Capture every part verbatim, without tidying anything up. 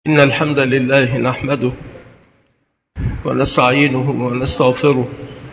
إن الحمد لله نحمده ونستعينه ونستغفره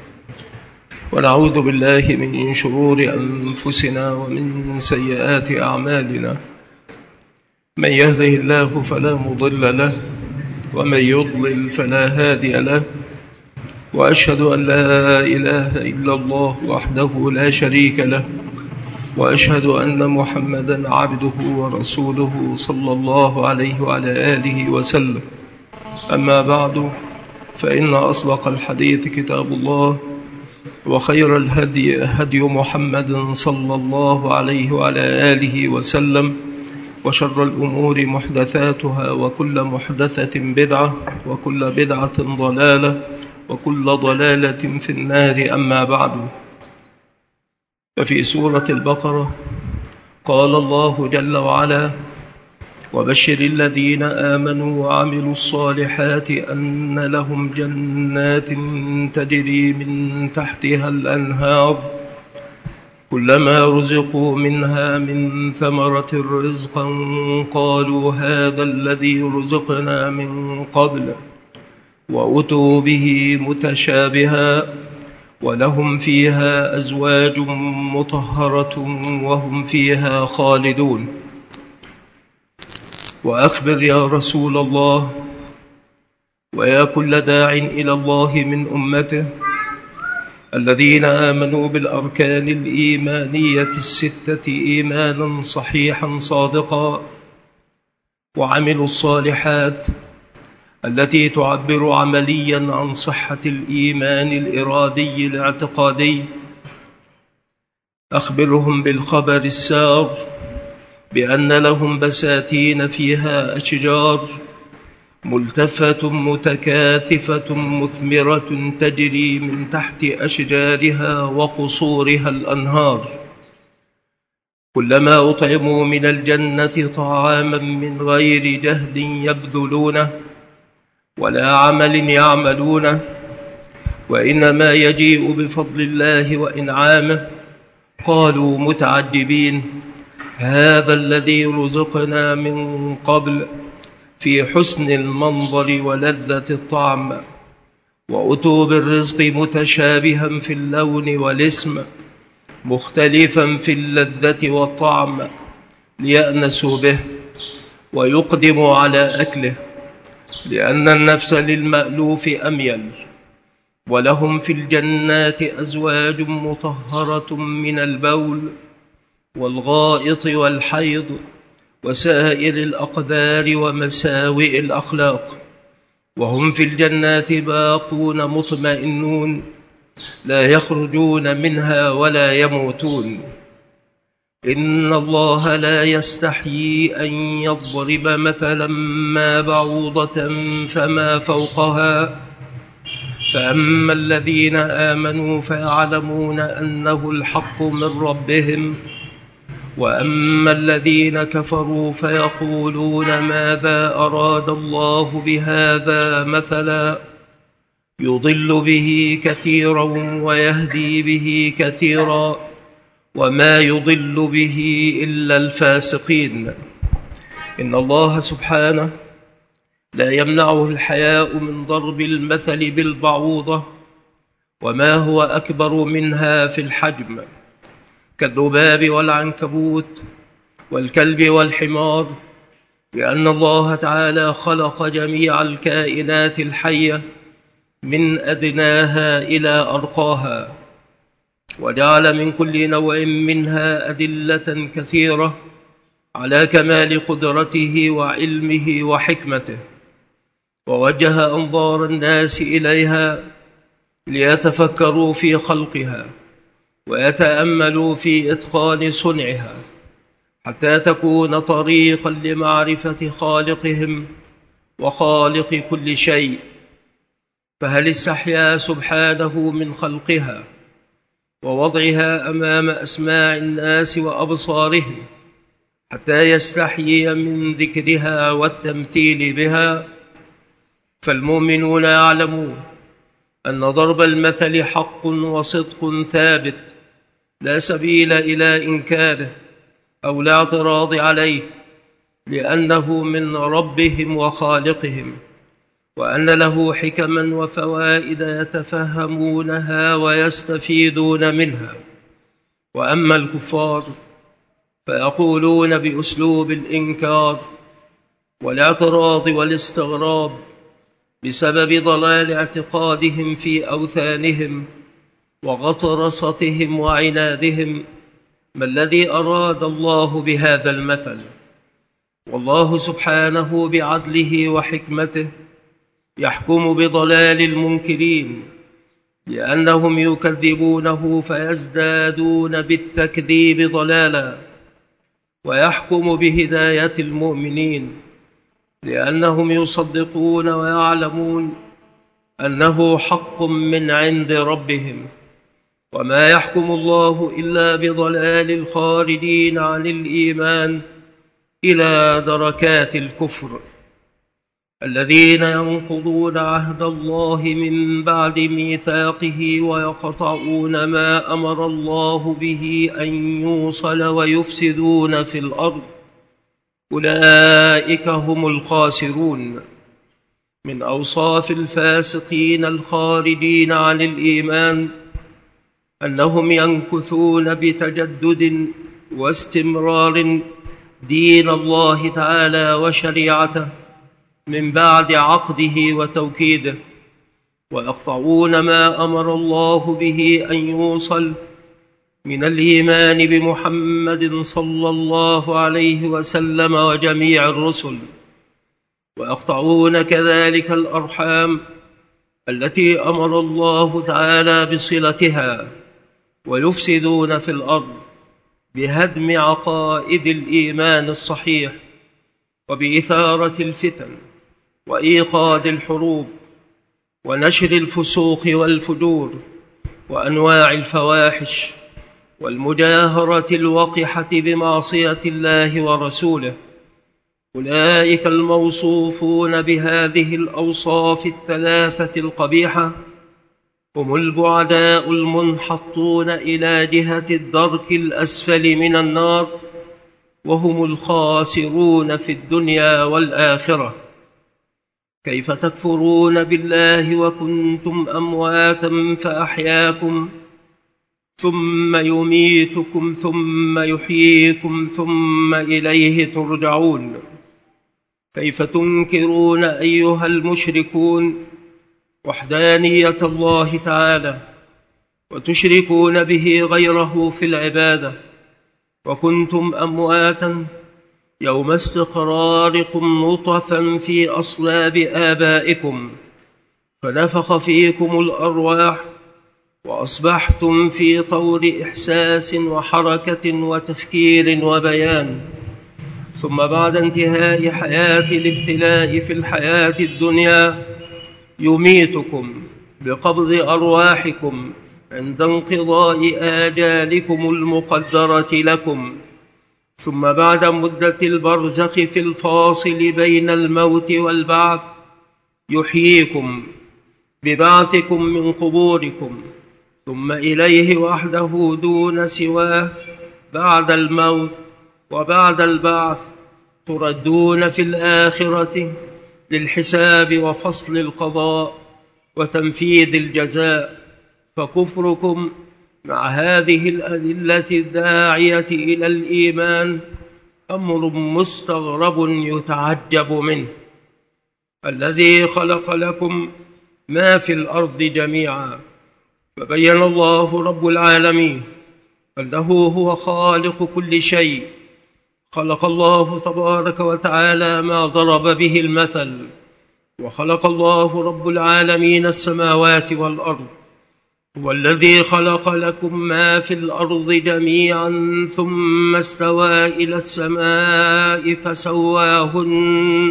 ونعوذ بالله من شرور أنفسنا ومن سيئات أعمالنا. من يهده الله فلا مضل له ومن يضلل فلا هادي له، وأشهد أن لا إله إلا الله وحده لا شريك له، وأشهد أن محمدًا عبده ورسوله صلى الله عليه وعلى آله وسلم. أما بعد، فإن أصدق الحديث كتاب الله، وخير الهدي هدي محمد صلى الله عليه وعلى آله وسلم، وشر الأمور محدثاتها، وكل محدثة بدعة، وكل بدعة ضلالة، وكل ضلالة في النار. أما بعد، ففي سورة البقرة قال الله جل وعلا: وبشر الذين آمنوا وعملوا الصالحات أن لهم جنات تجري من تحتها الأنهار كلما رزقوا منها من ثمرة رزقا قالوا هذا الذي رزقنا من قبل وأتوا به متشابها ولهم فيها أزواج مطهرة وهم فيها خالدون. وأخبر يا رسول الله ويا كل داع إلى الله من أمته الذين آمنوا بالأركان الإيمانية الستة إيمانا صحيحا صادقا، وعملوا الصالحات التي تعبر عمليا عن صحة الإيمان الإرادي الاعتقادي. أخبرهم بالخبر السار بأن لهم بساتين فيها أشجار ملتفة متكاثفة مثمرة تجري من تحت أشجارها وقصورها الأنهار، كلما أطعموا من الجنة طعاما من غير جهد يبذلونه ولا عمل يعملونه، وإنما يجيء بفضل الله وإنعامه. قالوا متعجبين هذا الذي رزقنا من قبل، في حسن المنظر ولذة الطعم. وأتوا بالرزق متشابها في اللون والاسم، مختلفا في اللذة والطعم، ليأنسوا به ويقدموا على أكله، لأن النفس للمألوف أميل. ولهم في الجنات أزواج مطهرة من البول والغائط والحيض وسائر الأقدار ومساوئ الأخلاق، وهم في الجنات باقون مطمئنون لا يخرجون منها ولا يموتون. إن الله لا يستحيي أن يضرب مثلا ما بعوضة فما فوقها، فأما الذين آمنوا فيعلمون أنه الحق من ربهم، وأما الذين كفروا فيقولون ماذا أراد الله بهذا مثلا، يضل به كثيرا ويهدي به كثيرا، وما يضل به إلا الفاسقين. إن الله سبحانه لا يمنعه الحياء من ضرب المثل بالبعوضة وما هو أكبر منها في الحجم، كالذباب والعنكبوت والكلب والحمار، لأن الله تعالى خلق جميع الكائنات الحية من أدناها إلى أرقاها، وجعل من كل نوع منها أدلة كثيرة على كمال قدرته وعلمه وحكمته، ووجه أنظار الناس إليها ليتفكروا في خلقها ويتأملوا في إتقان صنعها، حتى تكون طريقا لمعرفة خالقهم وخالق كل شيء. فهل استحيا سبحانه من خلقها ووضعها أمام أسماع الناس وأبصارهم حتى يستحيي من ذكرها والتمثيل بها؟ فالمؤمنون يعلمون أن ضرب المثل حق وصدق ثابت، لا سبيل إلى إنكاره أو الاعتراض عليه، لأنه من ربهم وخالقهم، وأن له حكما وفوائد يتفهمونها ويستفيدون منها. وأما الكفار فيقولون بأسلوب الإنكار والاعتراض والاستغراب بسبب ضلال اعتقادهم في أوثانهم وغطرستهم وعنادهم: ما الذي أراد الله بهذا المثل؟ والله سبحانه بعدله وحكمته يحكم بضلال المنكرين، لأنهم يكذبونه فيزدادون بالتكذيب ضلالا، ويحكم بهداية المؤمنين، لأنهم يصدقون ويعلمون أنه حق من عند ربهم. وما يحكم الله إلا بضلال الخارجين عن الإيمان إلى دركات الكفر، الذين ينقضون عهد الله من بعد ميثاقه ويقطعون ما أمر الله به أن يوصل ويفسدون في الأرض، أولئك هم الخاسرون. من أوصاف الفاسقين الخارجين عن الإيمان أنهم ينكثون بتجدد واستمرار دين الله تعالى وشريعته من بعد عقده وتوكيده، ويقطعون ما أمر الله به أن يوصل من الإيمان بمحمد صلى الله عليه وسلم وجميع الرسل، ويقطعون كذلك الأرحام التي أمر الله تعالى بصلتها، ويفسدون في الأرض بهدم عقائد الإيمان الصحيح وبإثارة الفتن وإيقاد الحروب ونشر الفسوق والفجور وأنواع الفواحش والمجاهرة الوقحة بمعصية الله ورسوله. أولئك الموصوفون بهذه الأوصاف الثلاثة القبيحة هم البعداء المنحطون إلى جهة الدرك الأسفل من النار، وهم الخاسرون في الدنيا والآخرة. كيف تكفرون بالله وكنتم أمواتا فأحياكم ثم يميتكم ثم يحييكم ثم إليه ترجعون؟ كيف تنكرون أيها المشركون وحدانية الله تعالى وتشركون به غيره في العبادة، وكنتم أمواتا يوم استقراركم نطفا في أصلاب آبائكم، فنفخ فيكم الأرواح وأصبحتم في طور إحساس وحركة وتفكير وبيان، ثم بعد انتهاء حياة الابتلاء في الحياة الدنيا يميتكم بقبض أرواحكم عند انقضاء آجالكم المقدرة لكم، ثم بعد مدة البرزخ في الفاصل بين الموت والبعث يحييكم ببعثكم من قبوركم، ثم إليه وحده دون سواه بعد الموت وبعد البعث تردون في الآخرة للحساب وفصل القضاء وتنفيذ الجزاء. فكفركم مع هذه الأدلة الداعية إلى الإيمان أمر مستغرب يتعجب منه. الذي خلق لكم ما في الأرض جميعا، فبين الله رب العالمين أنه هو خالق كل شيء. خلق الله تبارك وتعالى ما ضرب به المثل، وخلق الله رب العالمين السماوات والأرض. هو الذي خلق لكم ما في الأرض جميعا ثم استوى إلى السماء فسواهن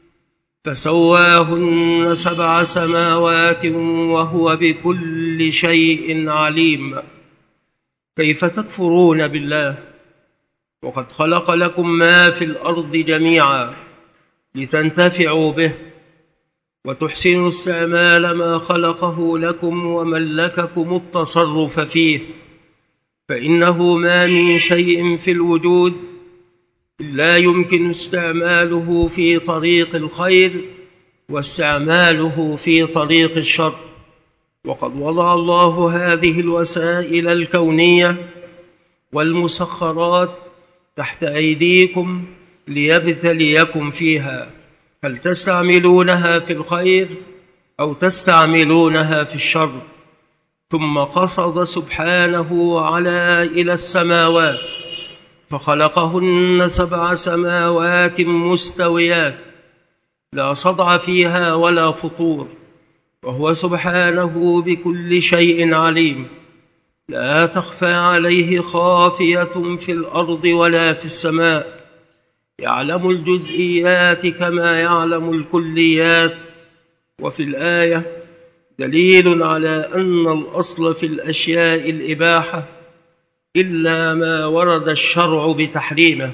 فسواهن سبع سماوات وهو بكل شيء عليم. كيف تكفرون بالله وقد خلق لكم ما في الأرض جميعا لتنتفعوا به وتحسنوا استعمال ما خلقه لكم وملككم التصرف فيه، فإنه ما من شيء في الوجود لا يمكن استعماله في طريق الخير واستعماله في طريق الشر. وقد وضع الله هذه الوسائل الكونية والمسخرات تحت أيديكم ليبتليكم فيها، هل تستعملونها في الخير أو تستعملونها في الشر. ثم قصد سبحانه على إلى السماوات فخلقهن سبع سماوات مستويات لا صدع فيها ولا فطور، وهو سبحانه بكل شيء عليم، لا تخفى عليه خافية في الأرض ولا في السماء، يعلم الجزئيات كما يعلم الكليات. وفي الآية دليل على أن الأصل في الأشياء الإباحة إلا ما ورد الشرع بتحريمه.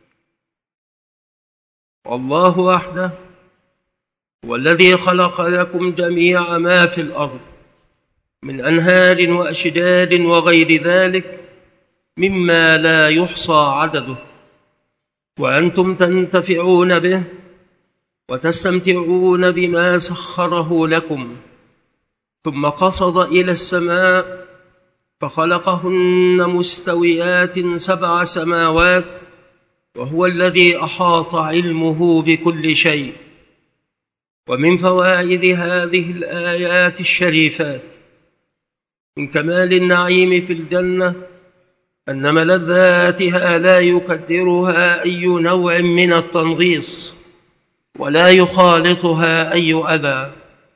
والله وحده هو الذي خلق لكم جميع ما في الأرض من أنهار وأشجار وغير ذلك مما لا يحصى عدده، وأنتم تنتفعون به وتستمتعون بما سخره لكم. ثم قصد إلى السماء فخلقهن مستويات سبع سماوات، وهو الذي أحاط علمه بكل شيء. ومن فوائد هذه الآيات الشريفات من كمال النعيم في الجنة أن ملذاتها لا يكدرها أي نوع من التنغيص ولا يخالطها أي أذى.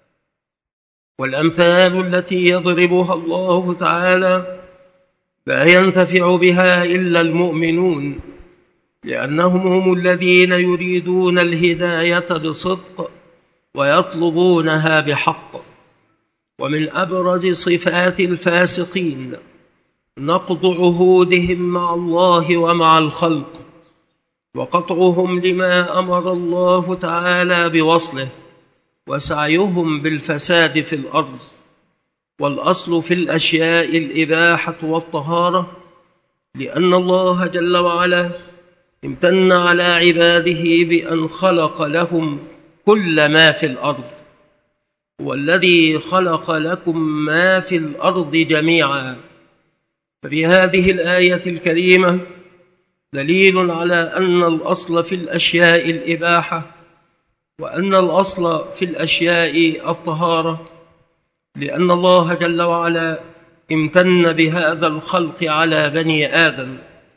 والأمثال التي يضربها الله تعالى لا ينتفع بها إلا المؤمنون، لأنهم هم الذين يريدون الهداية بصدق ويطلبونها بحق. ومن أبرز صفات الفاسقين نقض عهودهم مع الله ومع الخلق، وقطعهم لما أمر الله تعالى بوصله، وسعيهم بالفساد في الأرض. والأصل في الأشياء الإباحة والطهارة، لأن الله جل وعلا امتن على عباده بأن خلق لهم كل ما في الأرض، والذي خلق لكم ما في الأرض جميعا. ففي هذه الآية الكريمة دليل على أن الأصل في الأشياء الإباحة، وأن الأصل في الأشياء الطهارة، لأن الله جل وعلا امتن بهذا الخلق على بني آدم.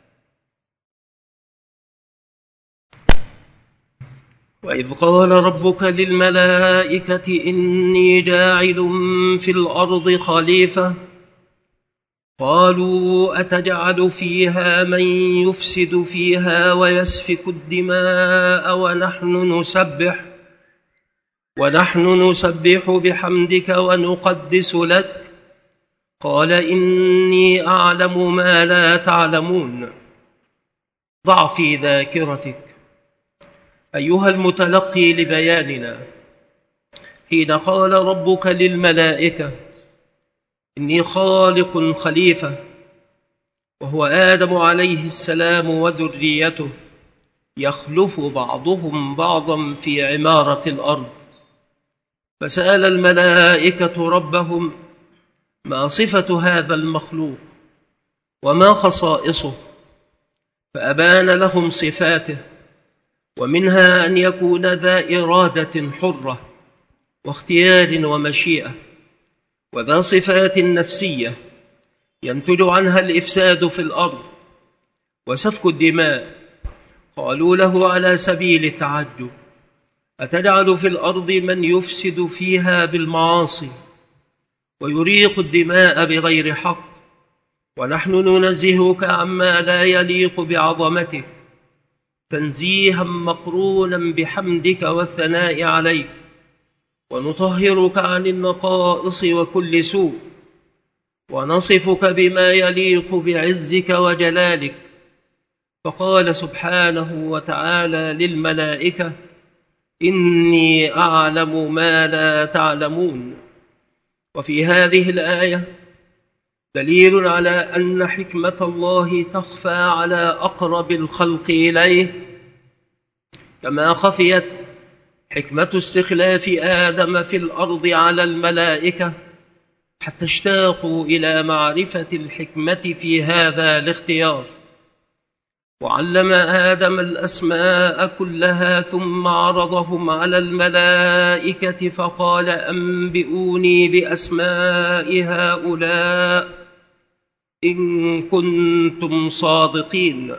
وإذ قال ربك للملائكة إني جاعل في الأرض خليفة قالوا أتجعل فيها من يفسد فيها ويسفك الدماء ونحن نسبح ونحن نسبح بحمدك ونقدس لك قال إني أعلم ما لا تعلمون. ضع في ذاكرتك أيها المتلقي لبياننا حين قال ربك للملائكة إني خالق خليفة، وهو آدم عليه السلام وذريته، يخلف بعضهم بعضا في عمارة الأرض. فسأل الملائكة ربهم ما صفة هذا المخلوق وما خصائصه، فأبان لهم صفاته، ومنها أن يكون ذا إرادة حرة واختيار ومشيئة، وذا صفات نفسية ينتج عنها الإفساد في الأرض وسفك الدماء. قالوا له على سبيل التعجب أتجعل في الأرض من يفسد فيها بالمعاصي ويريق الدماء بغير حق، ونحن ننزهك عما لا يليق بعظمتك تنزيها مقرونا بحمدك والثناء عليك، ونطهرك عن النقائص وكل سوء، ونصفك بما يليق بعزك وجلالك. فقال سبحانه وتعالى للملائكة إني أعلم ما لا تعلمون. وفي هذه الآية دليل على أن حكمة الله تخفى على أقرب الخلق إليه، كما خفيت حكمة استخلاف آدم في الأرض على الملائكة حتى اشتاقوا إلى معرفة الحكمة في هذا الاختيار. وعلم آدم الأسماء كلها ثم عرضهم على الملائكة فقال: أنبئوني بأسماء هؤلاء إن كنتم صادقين.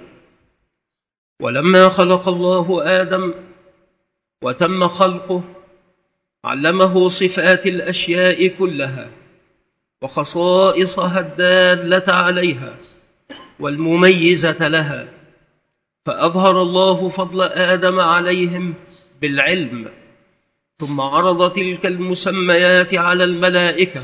ولما خلق الله آدم وتم خلقه علمه صفات الأشياء كلها وخصائصها الدالة عليها والمميزة لها، فأظهر الله فضل آدم عليهم بالعلم، ثم عرض تلك المسميات على الملائكة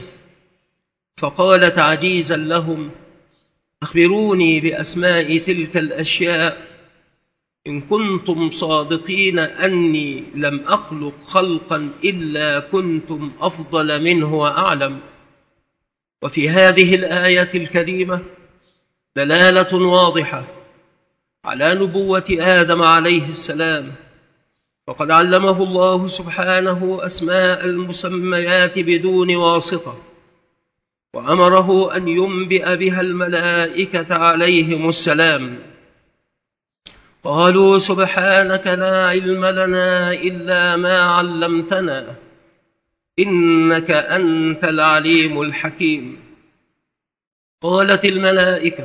فقال تعجيزا لهم: أخبروني بأسماء تلك الأشياء إن كنتم صادقين أني لم أخلق خلقا إلا كنتم أفضل منه وأعلم. وفي هذه الآية الكريمة دلالة واضحة على نبوة آدم عليه السلام، وقد علمه الله سبحانه أسماء المسميات بدون واسطة، وأمره أن ينبئ بها الملائكة عليهم السلام. قالوا: سبحانك لا علم لنا إلا ما علمتنا إنك أنت العليم الحكيم. قالت الملائكة: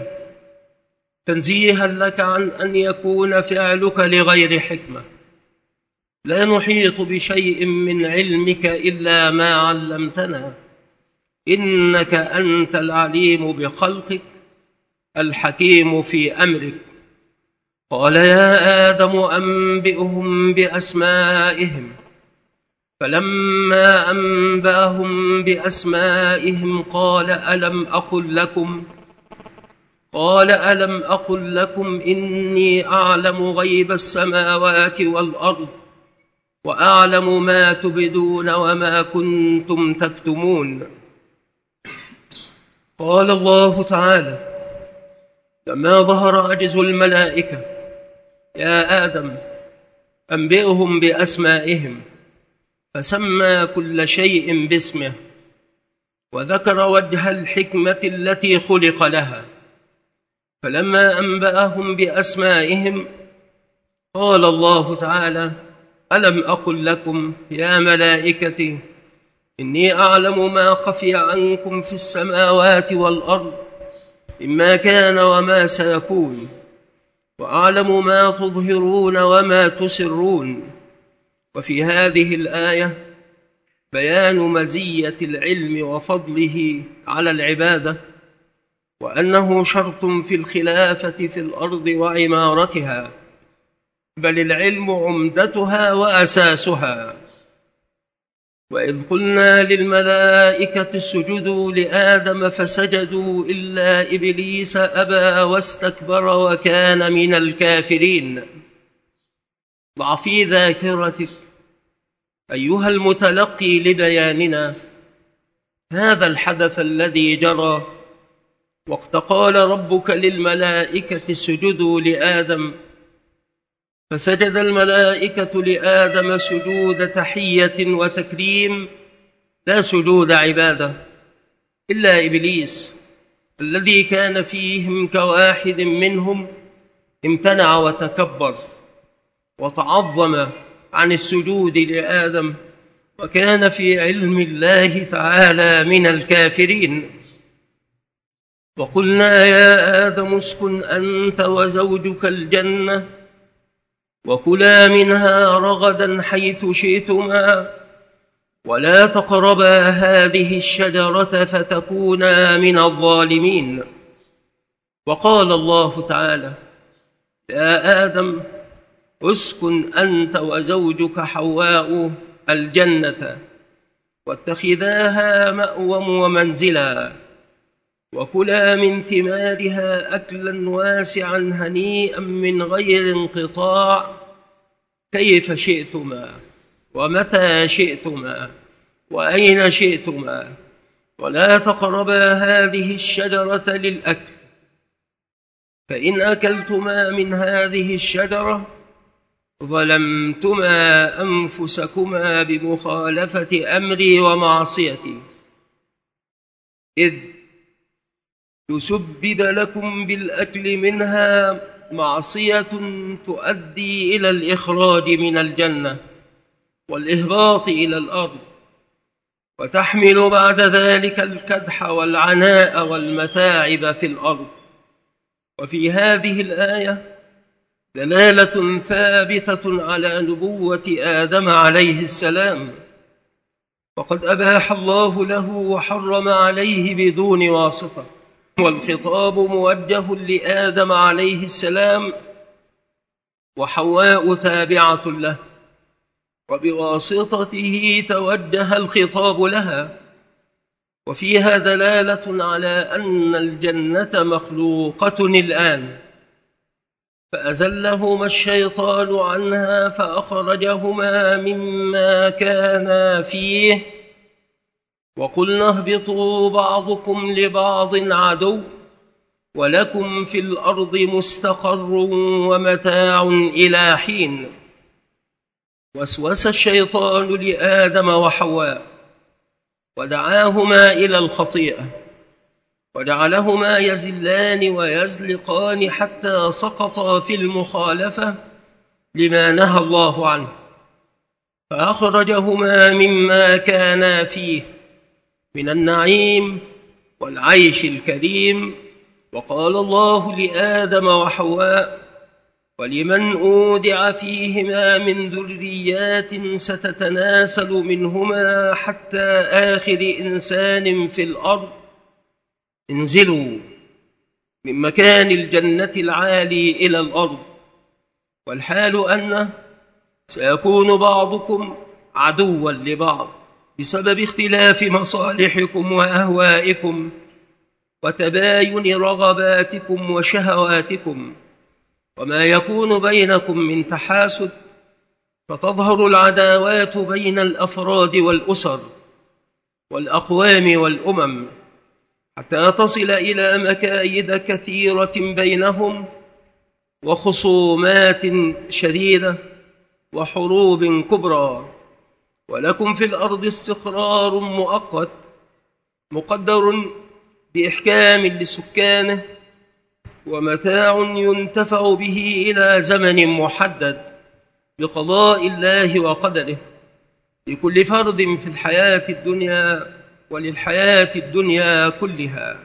تنزيها لك عن أن يكون فعلك لغير حكمة، لا نحيط بشيء من علمك إلا ما علمتنا إنك أنت العليم بخلقك الحكيم في أمرك. قال: يا آدم أنبئهم بأسمائهم. فلما أنبأهم بأسمائهم قال: ألم أقل لكم قال ألم أقل لكم إني أعلم غيب السماوات والأرض وأعلم ما تبدون وما كنتم تكتمون. قال الله تعالى: لما ظهر عجز الملائكة: يا آدم أنبئهم بأسمائهم، فسمى كل شيء باسمه وذكر وجه الحكمة التي خلق لها. فلما أنبأهم بأسمائهم قال الله تعالى: ألم أقل لكم يا ملائكتي إني أعلم ما خفي عنكم في السماوات والأرض مما كان وما سيكون، وأعلم ما تظهرون وما تسرون. وفي هذه الآية بيان مزية العلم وفضله على العبادة، وأنه شرط في الخلافة في الأرض وعمارتها، بل العلم عمدتها وأساسها. وإذ قلنا للملائكة اسجدوا لآدم فسجدوا إلا إبليس أبى واستكبر وكان من الكافرين. ضع في ذاكرتك أيها المتلقي لبياننا هذا الحدث الذي جرى وقت قال ربك للملائكة اسجدوا لآدم، فسجد الملائكة لآدم سجود تحية وتكريم لا سجود عبادة، إلا إبليس الذي كان فيهم كواحد منهم امتنع وتكبر وتعظم عن السجود لآدم، وكان في علم الله تعالى من الكافرين. وقلنا يا آدم اسكن أنت وزوجك الجنة وكلا منها رغدا حيث شئتما ولا تقربا هذه الشجرة فتكونا من الظالمين. وقال الله تعالى: يا آدم اسكن أنت وزوجك حواء الجنة واتخذاها مأوى ومنزلا وكلا من ثمارها أكلا واسعا هنيئا من غير انقطاع كيف شئتما ومتى شئتما وأين شئتما ولا تقربا هذه الشجرة للأكل، فإن أكلتما من هذه الشجرة ظلمتما أنفسكما بمخالفة أمري ومعصيتي، إذ تسبب لكم بالأكل منها معصية تؤدي إلى الإخراج من الجنة والإهباط إلى الأرض، وتحمل بعد ذلك الكدح والعناء والمتاعب في الأرض. وفي هذه الآية دلالة ثابتة على نبوة آدم عليه السلام، وقد أباح الله له وحرم عليه بدون واسطة، والخطاب موجه لآدم عليه السلام، وحواء تابعة له، وبواسطته توجه الخطاب لها. وفيها دلالة على أن الجنة مخلوقة الآن، فأزلهما الشيطان عنها فأخرجهما مما كانا فيه، وقلنا اهبطوا بعضكم لبعض عدو ولكم في الأرض مستقر ومتاع إلى حين. وسوس الشيطان لآدم وحواء ودعاهما إلى الخطيئة، وجعلهما يزلان ويزلقان حتى سقطا في المخالفة لما نهى الله عنه، فأخرجهما مما كانا فيه من النعيم والعيش الكريم. وقال الله لآدم وحواء: ولمن أودع فيهما من ذريات ستتناسل منهما حتى آخر إنسان في الأرض انزلوا من مكان الجنة العالي إلى الأرض، والحال أنه سيكون بعضكم عدوا لبعض بسبب اختلاف مصالحكم وأهوائكم وتباين رغباتكم وشهواتكم، وما يكون بينكم من تحاسد، فتظهر العداوات بين الأفراد والأسر والأقوام والأمم، حتى تصل إلى مكايد كثيرة بينهم وخصومات شديدة وحروب كبرى. ولكم في الأرض استقرار مؤقت مقدر بإحكام لسكانه، ومتاع ينتفع به إلى زمن محدد بقضاء الله وقدره لكل فرد في الحياة الدنيا وللحياة الدنيا كلها.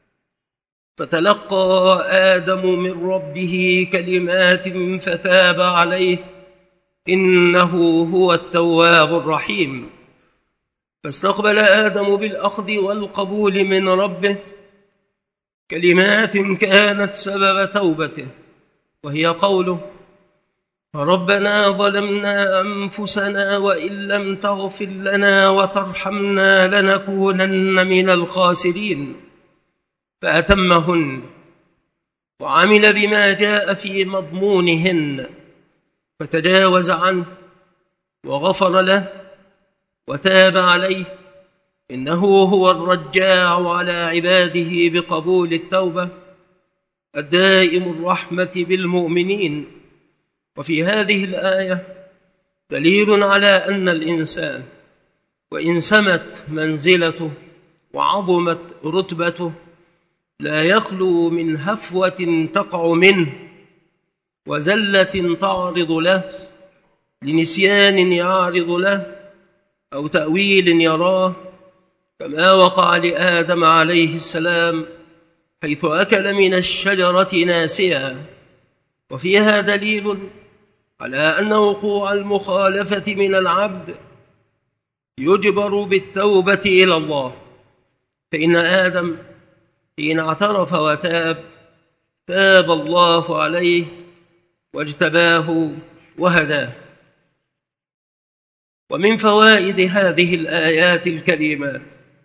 فتلقى آدم من ربه كلمات فتاب عليه إنه هو التواب الرحيم. فاستقبل آدم بالأخذ والقبول من ربه كلمات كانت سبب توبته، وهي قوله: ربنا ظلمنا أنفسنا وإن لم تغفر لنا وترحمنا لنكونن من الخاسرين، فأتمهن وعمل بما جاء في مضمونهن، فتجاوز عنه وغفر له وتاب عليه، إنه هو الرجاع على عباده بقبول التوبة الدائم الرحمة بالمؤمنين. وفي هذه الآية دليل على أن الإنسان وإن سمت منزلته وعظمت رتبته لا يخلو من هفوة تقع منه وزلة تعرض له، لنسيان يعرض له أو تأويل يراه، كما وقع لآدم عليه السلام حيث أكل من الشجرة ناسيا. وفيها دليل على أن وقوع المخالفة من العبد يجبر بالتوبة إلى الله، فإن آدم حين اعترف وتاب تاب الله عليه واجتباه وهداه. ومن فوائد هذه الآيات الكريمات: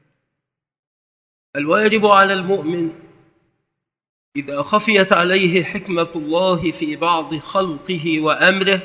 الواجب على المؤمن إذا خفيت عليه حكمة الله في بعض خلقه وأمره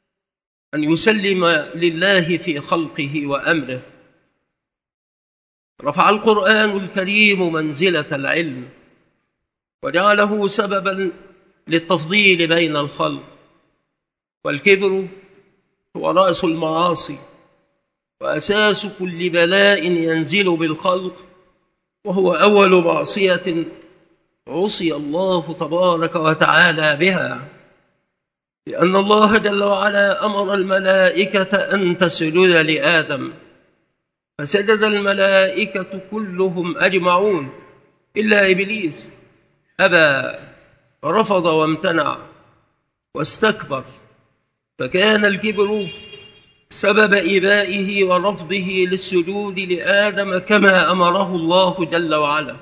أن يسلم لله في خلقه وأمره، رفع القرآن الكريم منزلة العلم وجعله سببا للتفضيل بين الخلق. والكبر هو رأس المعاصي وأساس كل بلاء ينزل بالخلق، وهو أول معصية عصي الله تبارك وتعالى بها، لأن الله جل وعلا أمر الملائكة أن تسجد لآدم، فسجد الملائكة كلهم أجمعون إلا إبليس أبى رفض وامتنع واستكبر، فكان الكبر سبب إبائه ورفضه للسجود لآدم كما أمره الله جل وعلا،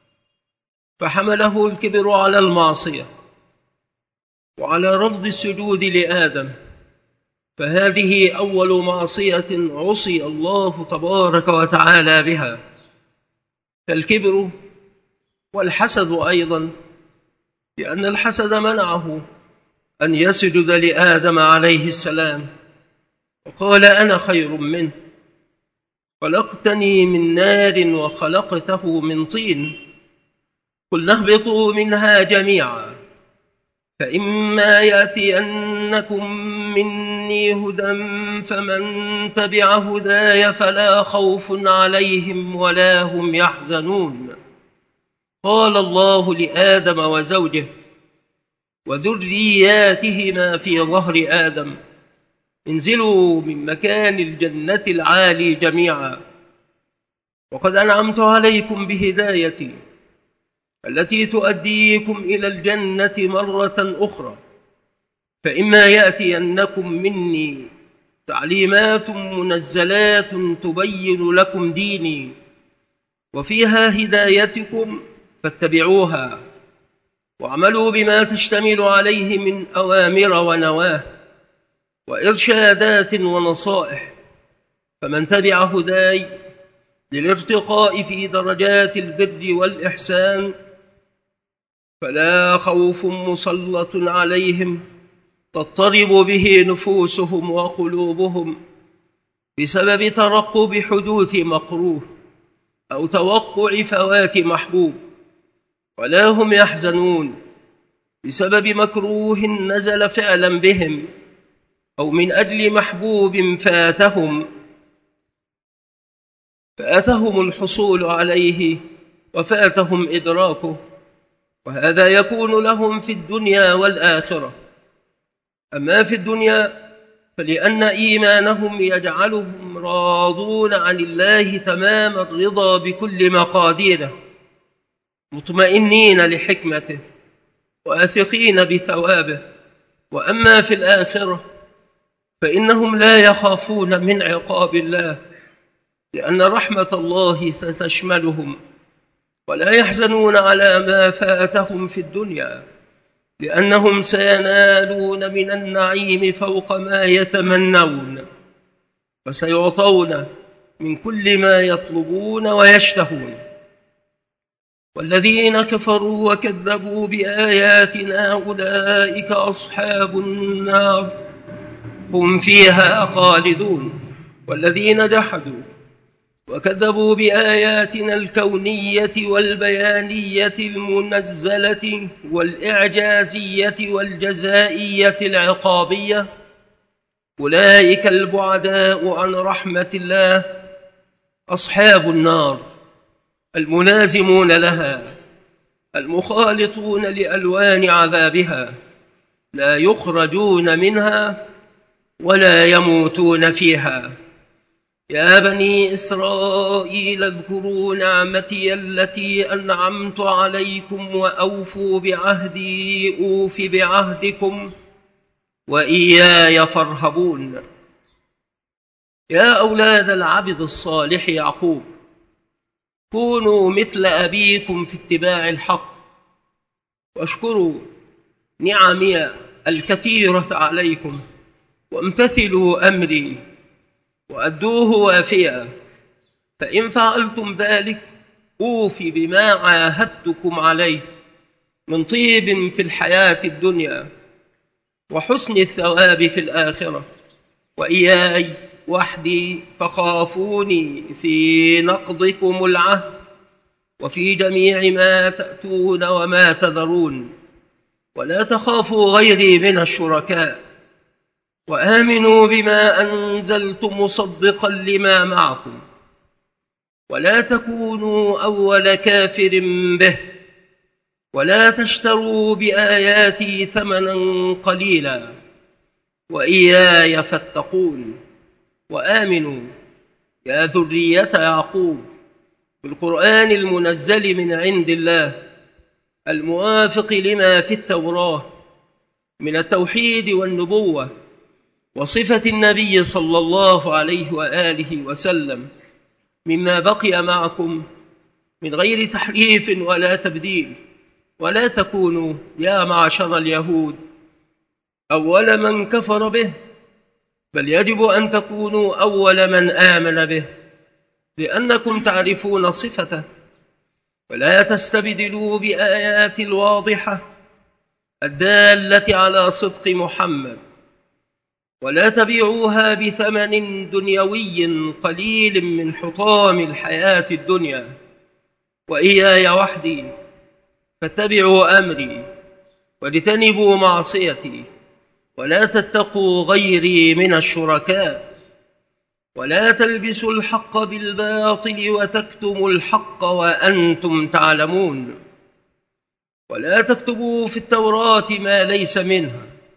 فحمله الكبر على المعصية وعلى رفض السجود لآدم، فهذه أول معصية عصي الله تبارك وتعالى بها. فالكبر والحسد أيضا، لأن الحسد منعه أن يسجد لآدم عليه السلام، وقال أنا خير منه خلقتني من نار وخلقته من طين، قلنا اهبطوا منها جميعا فإما يأتينكم مني هدى فمن تبع هداي فلا خوف عليهم ولا هم يحزنون. قال الله لآدم وزوجه وذرياتهما في ظهر آدم انزلوا من مكان الجنة العالي جميعا، وقد أنعمت عليكم بهدايتي التي تؤديكم إلى الجنة مرة أخرى، فإما يأتينكم مني تعليمات منزلات تبين لكم ديني وفيها هدايتكم فاتبعوها واعملوا بما تشتمل عليه من أوامر ونواه وإرشادات ونصائح، فمن تبع هداي للارتقاء في درجات البر والإحسان فلا خوف مسلط عليهم تضطرب به نفوسهم وقلوبهم بسبب ترقب حدوث مكروه أو توقع فوات محبوب، ولا هم يحزنون بسبب مكروه نزل فعلا بهم أو من أجل محبوب فاتهم فأتهم الحصول عليه وفاتهم إدراكه، وهذا يكون لهم في الدنيا والآخرة. أما في الدنيا فلأن إيمانهم يجعلهم راضون عن الله تمام الرضا بكل مقاديره، مطمئنين لحكمته واثقين بثوابه. وأما في الآخرة فإنهم لا يخافون من عقاب الله، لأن رحمة الله ستشملهم، ولا يحزنون على ما فاتهم في الدنيا، لأنهم سينالون من النعيم فوق ما يتمنون، وسيعطون من كل ما يطلبون ويشتهون. والذين كفروا وكذبوا بآياتنا أولئك أصحاب النار هم فيها خالدون. والذين جحدوا وكذبوا بآياتنا الكونية والبيانية المنزلة والإعجازية والجزائية العقابية أولئك البعداء عن رحمة الله أصحاب النار الملازمون لها المخالطون لألوان عذابها، لا يخرجون منها ولا يموتون فيها. يا بني إسرائيل اذكروا نعمتي التي أنعمت عليكم وأوفوا بعهدي أوف بعهدكم وإياي فارهبون. يا أولاد العبد الصالح يعقوب كونوا مثل أبيكم في اتباع الحق، واشكروا نعمي الكثيرة عليكم، وامتثلوا أمري وأدوه وافيا، فإن فعلتم ذلك أوفي بما عاهدتكم عليه من طيب في الحياة الدنيا وحسن الثواب في الآخرة، وإياي وحدي فخافوني في نقضكم العهد وفي جميع ما تأتون وما تذرون، ولا تخافوا غيري من الشركاء، وآمنوا بما أنزلت مصدقا لما معكم، ولا تكونوا أول كافر به، ولا تشتروا بآياتي ثمنا قليلا، وإياي فاتقون. وآمنوا يا ذرية يعقوب بالقرآن المنزل من عند الله الموافق لما في التوراة من التوحيد والنبوة وصفة النبي صلى الله عليه وآله وسلم، مما بقي معكم من غير تحريف ولا تبديل. ولا تكونوا يا معشر اليهود أول من كفر به، بل يجب أن تكونوا أول من آمن به، لأنكم تعرفون صفته. ولا تستبدلوا بآيات الواضحة الدالة على صدق محمد، ولا تبيعوها بثمن دنيوي قليل من حطام الحياة الدنيا، وإياي وحدي فاتبعوا أمري واجتنبوا معصيتي، ولا تتقوا غيري من الشركاء، ولا تلبسوا الحق بالباطل وتكتموا الحق وأنتم تعلمون، ولا تكتبوا في التوراة ما ليس منها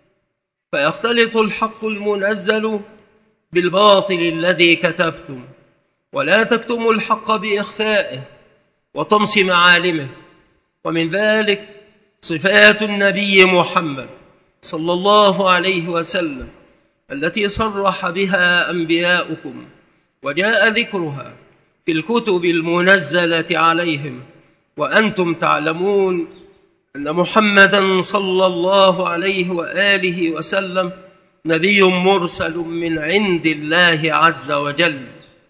فيختلط الحق المنزل بالباطل الذي كتبتم، ولا تكتموا الحق بإخفائه وطمس معالمه. ومن ذلك صفات النبي محمد صلى الله عليه وسلم التي صرح بها أنبياؤكم وجاء ذكرها في الكتب المنزلة عليهم، وأنتم تعلمون أن محمدًا صلى الله عليه وآله وسلم نبي مرسل من عند الله عز وجل.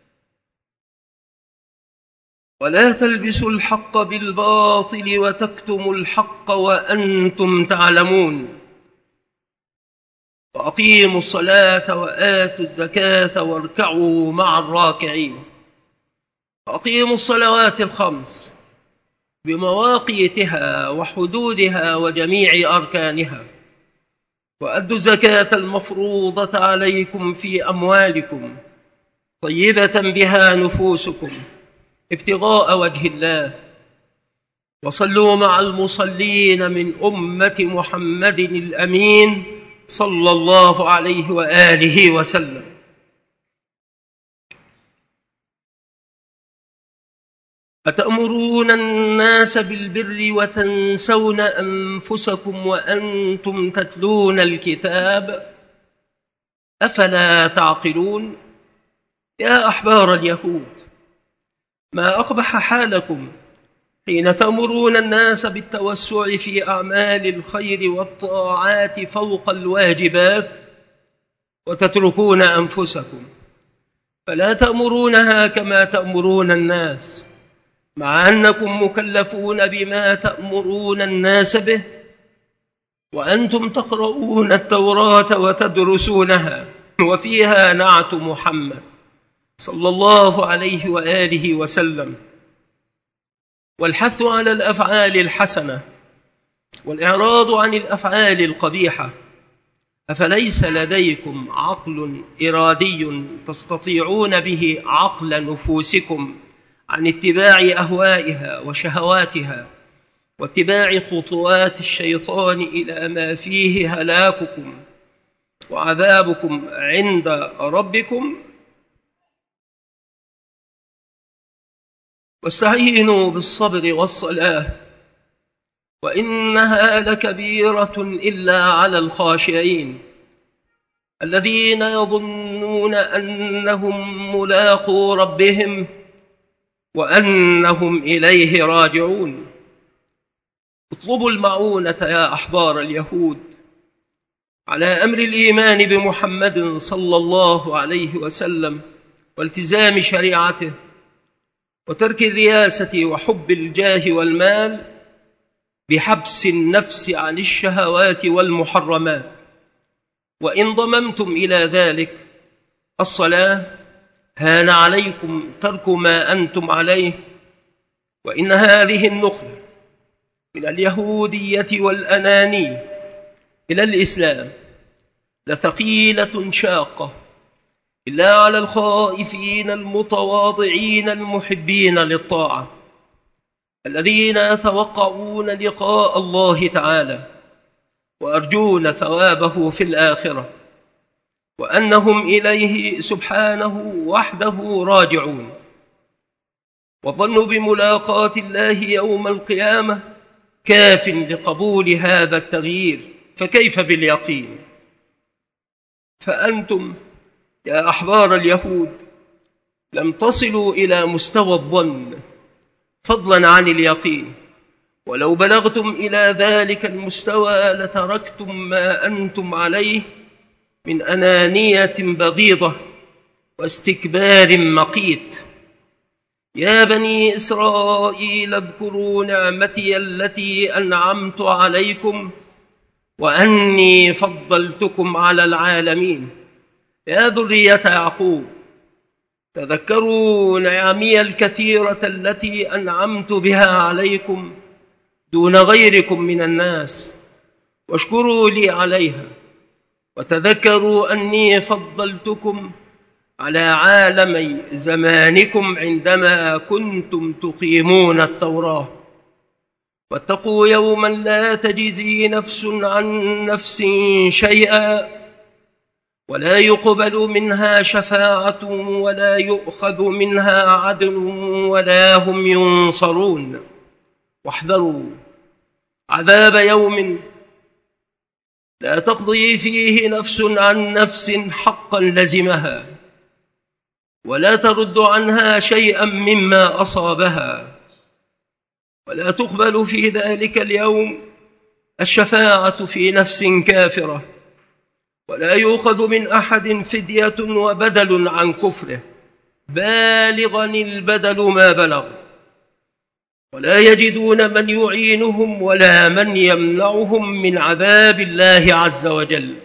ولا تلبسوا الحق بالباطل وتكتموا الحق وأنتم تعلمون، وأقيموا الصلاة وآتوا الزكاة واركعوا مع الراكعين. وأقيموا الصلوات الخمس بمواقيتها وحدودها وجميع أركانها، وأدوا الزكاة المفروضة عليكم في أموالكم طيبة بها نفوسكم ابتغاء وجه الله، وصلوا مع المصلين من أمة محمد الأمين صلى الله عليه وآله وسلم. أتأمرون الناس بالبر وتنسون أنفسكم وأنتم تتلون الكتاب أفلا تعقلون؟ يا أحبار اليهود، ما أقبح حالكم حين تأمرون الناس بالتوسع في أعمال الخير والطاعات فوق الواجبات وتتركون أنفسكم، فلا تأمرونها كما تأمرون الناس، مع أنكم مكلفون بما تأمرون الناس به، وأنتم تقرؤون التوراة وتدرسونها وفيها نعت محمد صلى الله عليه وآله وسلم، والحث على الأفعال الحسنة والإعراض عن الأفعال القبيحة. أفليس لديكم عقل إرادي تستطيعون به عقل نفوسكم عن اتباع أهوائها وشهواتها واتباع خطوات الشيطان إلى ما فيه هلاككم وعذابكم عند ربكم؟ واستعينوا بالصبر والصلاة وإنها لكبيرة إلا على الخاشعين الذين يظنون أنهم ملاقو ربهم وأنهم إليه راجعون. اطلبوا المعونة يا أحبار اليهود على أمر الإيمان بمحمد صلى الله عليه وسلم والتزام شريعته وترك الرياسة وحب الجاه والمال بحبس النفس عن الشهوات والمحرمات. وإن ضممتم إلى ذلك الصلاة هان عليكم ترك ما أنتم عليه، وإن هذه النقلة من اليهودية والأناني إلى الإسلام لثقيلة شاقة، إلا على الخائفين المتواضعين المحبين للطاعة الذين يتوقعون لقاء الله تعالى وأرجون ثوابه في الآخرة، وأنهم إليه سبحانه وحده راجعون، وظنوا بملاقاة الله يوم القيامة كاف لقبول هذا التغيير، فكيف باليقين؟ فأنتم يا أحبار اليهود لم تصلوا إلى مستوى الظن فضلا عن اليقين، ولو بلغتم إلى ذلك المستوى لتركتم ما أنتم عليه من أنانية بغيضة واستكبار مقيت. يا بني إسرائيل اذكروا نعمتي التي أنعمت عليكم وأني فضلتكم على العالمين. يا ذرية يعقوب تذكروا نعمي الكثيرة التي أنعمت بها عليكم دون غيركم من الناس، واشكروا لي عليها، وتذكروا أني فضلتكم على عالمي زمانكم عندما كنتم تقيمون التوراة. واتقوا يوما لا تجزي نفس عن نفس شيئا ولا يقبل منها شفاعة ولا يؤخذ منها عدل ولا هم ينصرون. واحذروا عذاب يوم لا تقضي فيه نفس عن نفس حقا لزمها ولا ترد عنها شيئا مما أصابها، ولا تقبل في ذلك اليوم الشفاعة في نفس كافرة، ولا يؤخذ من أحد فدية وبدل عن كفره بالغا البدل ما بلغ، ولا يجدون من يعينهم ولا من يمنعهم من عذاب الله عز وجل.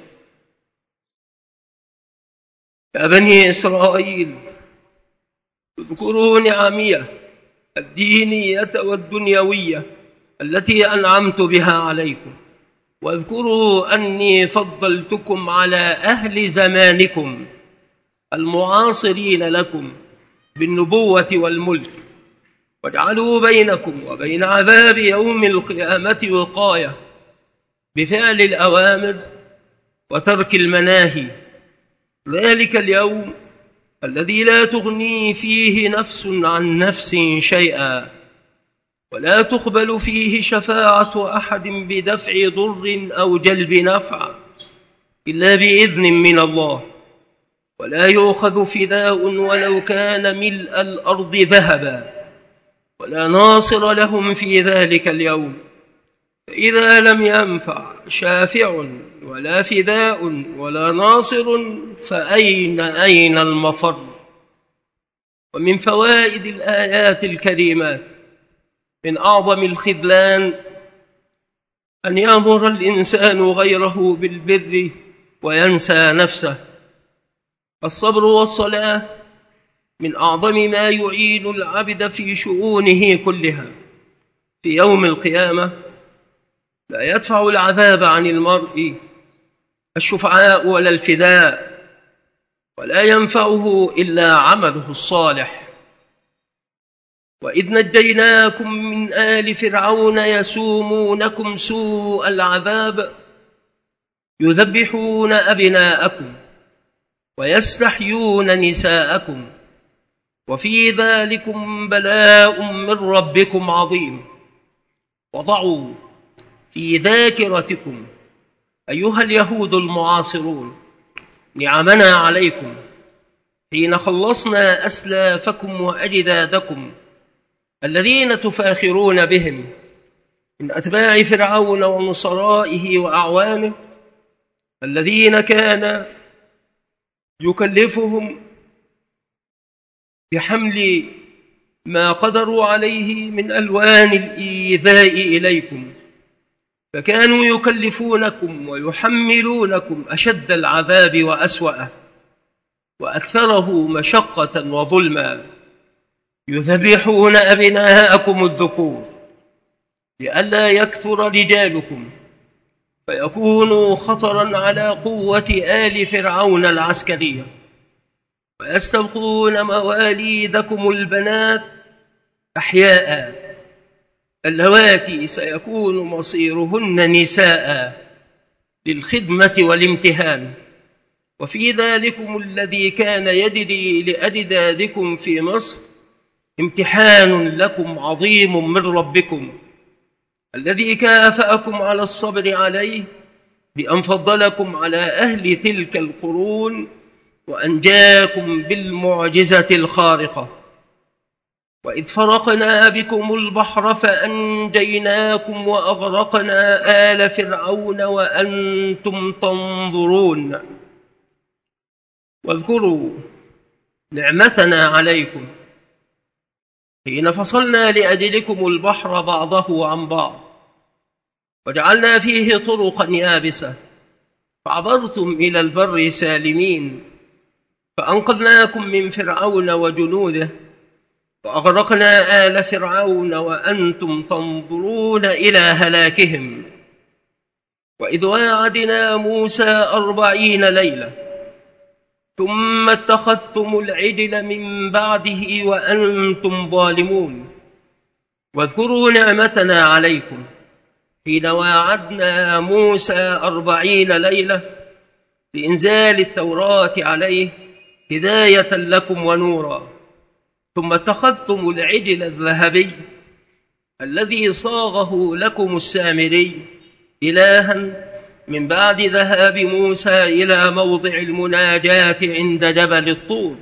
يا بني إسرائيل اذكروا نعمي الدينية والدنيوية التي أنعمت بها عليكم، واذكروا أني فضلتكم على أهل زمانكم المعاصرين لكم بالنبوة والملك، واجعلوا بينكم وبين عذاب يوم القيامة وقاية بفعل الأوامر وترك المناهي. ذلك اليوم الذي لا تغني فيه نفس عن نفس شيئا ولا تقبل فيه شفاعة أحد بدفع ضر أو جلب نفع إلا بإذن من الله، ولا يؤخذ فداء ولو كان ملء الأرض ذهبا، ولا ناصر لهم في ذلك اليوم. فإذا لم ينفع شافع ولا فداء ولا ناصر فأين أين المفر؟ ومن فوائد الآيات الكريمات من أعظم الخذلان أن يأمر الإنسان غيره بالبر وينسى نفسه. الصبر والصلاة من أعظم ما يعين العبد في شؤونه كلها. في يوم القيامة لا يدفع العذاب عن المرء الشفعاء ولا الفداء، ولا ينفعه إلا عمله الصالح. وإذ نجيناكم من آل فرعون يسومونكم سوء العذاب يذبحون أبناءكم ويستحيون نساءكم وفي ذلكم بلاء من ربكم عظيم. وضعوا في ذاكرتكم أيها اليهود المعاصرون نعمنا عليكم حين خلصنا أسلافكم وأجدادكم الذين تفاخرون بهم من أتباع فرعون ونصرائه وأعوانه، الذين كان يكلفهم بحمل ما قدروا عليه من ألوان الإيذاء إليكم، فكانوا يكلفونكم ويحملونكم أشد العذاب وأسوأه. وأكثره مشقة وظلما، يذبحون أبناءكم الذكور لئلا يكثر رجالكم فيكونوا خطرا على قوة آل فرعون العسكرية، ويستبقون مواليدكم البنات أحياء اللواتي سيكون مصيرهن نساء للخدمة والامتهان. وفي ذلكم الذي كان يجري لأجدادكم في مصر امتحان لكم عظيم من ربكم، الذي كافأكم على الصبر عليه بأن فضلكم على أهل تلك القرون وأنجاكم بالمعجزة الخارقة. وإذ فرقنا بكم البحر فأنجيناكم وأغرقنا آل فرعون وأنتم تنظرون. واذكروا نعمتنا عليكم حين فصلنا لأجلكم البحر بعضه عن بعض وجعلنا فيه طرقا يابسة فعبرتم إلى البر سالمين، فأنقذناكم من فرعون وجنوده وأغرقنا آل فرعون وأنتم تنظرون إلى هلاكهم. وإذ واعدنا موسى أربعين ليلة ثم اتخذتم العجل من بعده وأنتم ظالمون. واذكروا نعمتنا عليكم حين واعدنا موسى أربعين ليلة لإنزال التوراة عليه هداية لكم ونورا، ثم اتخذتم العجل الذهبي الذي صاغه لكم السامري إلها من بعد ذهاب موسى إلى موضع المناجاة عند جبل الطور،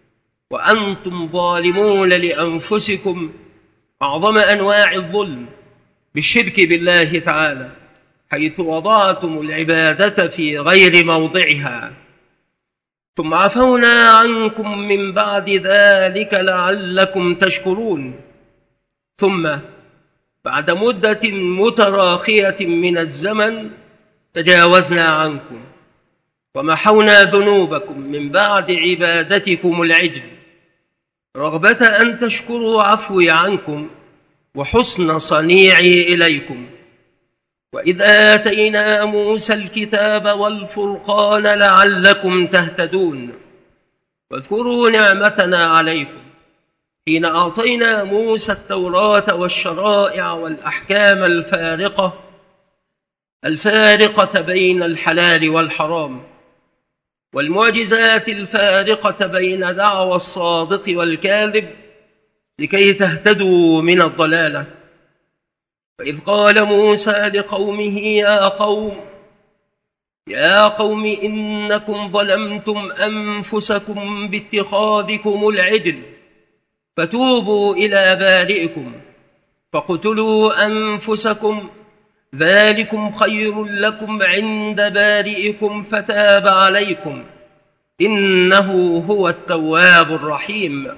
وأنتم ظالمون لأنفسكم أعظم أنواع الظلم بالشرك بالله تعالى، حيث وضعتم العبادة في غير موضعها. ثم عفونا عنكم من بعد ذلك لعلكم تشكرون. ثم بعد مدة متراخية من الزمن تجاوزنا عنكم ومحونا ذنوبكم من بعد عبادتكم العجل، رغبة أن تشكروا عفوي عنكم وحسن صنيعي إليكم. وإذ آتينا موسى الكتاب والفرقان لعلكم تهتدون. واذكروا نعمتنا عليكم حين أعطينا موسى التوراة والشرائع والأحكام الفارقة الفارقة بين الحلال والحرام، والمعجزات الفارقة بين دعوى الصادق والكاذب، لكي تهتدوا من الضلالة. وإذ قال موسى لقومه يا قوم يا قوم إنكم ظلمتم أنفسكم باتخاذكم العجل فتوبوا إلى بارئكم فاقتلوا أنفسكم ذلكم خير لكم عند بارئكم فتاب عليكم إنه هو التواب الرحيم.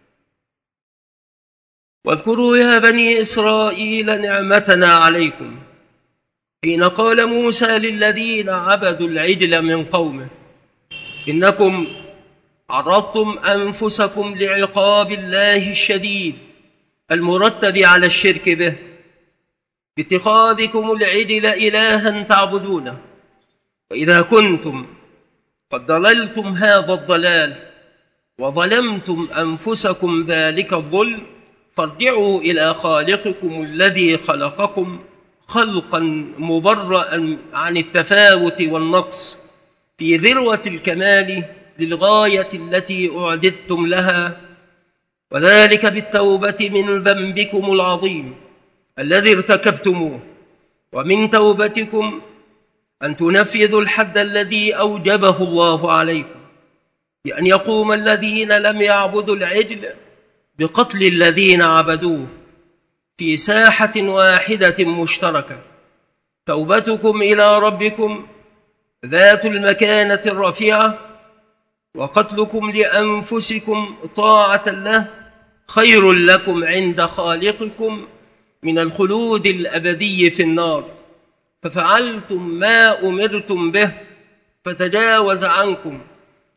واذكروا يا بني إسرائيل نعمتنا عليكم حين قال موسى للذين عبدوا العجل من قومه إنكم عرضتم أنفسكم لعقاب الله الشديد المرتب على الشرك به باتخاذكم العجل إلها تعبدونه، وإذا كنتم قد ضللتم هذا الضلال وظلمتم أنفسكم ذلك الظلم فارجعوا إلى خالقكم الذي خلقكم خلقا مبرأ عن التفاوت والنقص في ذروة الكمال للغاية التي أعددتم لها، وذلك بالتوبة من ذنبكم العظيم الذي ارتكبتموه، ومن توبتكم أن تنفذوا الحد الذي أوجبه الله عليكم، بأن يقوم الذين لم يعبدوا العجل بقتل الذين عبدوه في ساحة واحدة مشتركة. توبتكم إلى ربكم ذات المكانة الرفيعة وقتلكم لأنفسكم طاعة له خير لكم عند خالقكم من الخلود الأبدي في النار، ففعلتم ما أمرتم به فتجاوز عنكم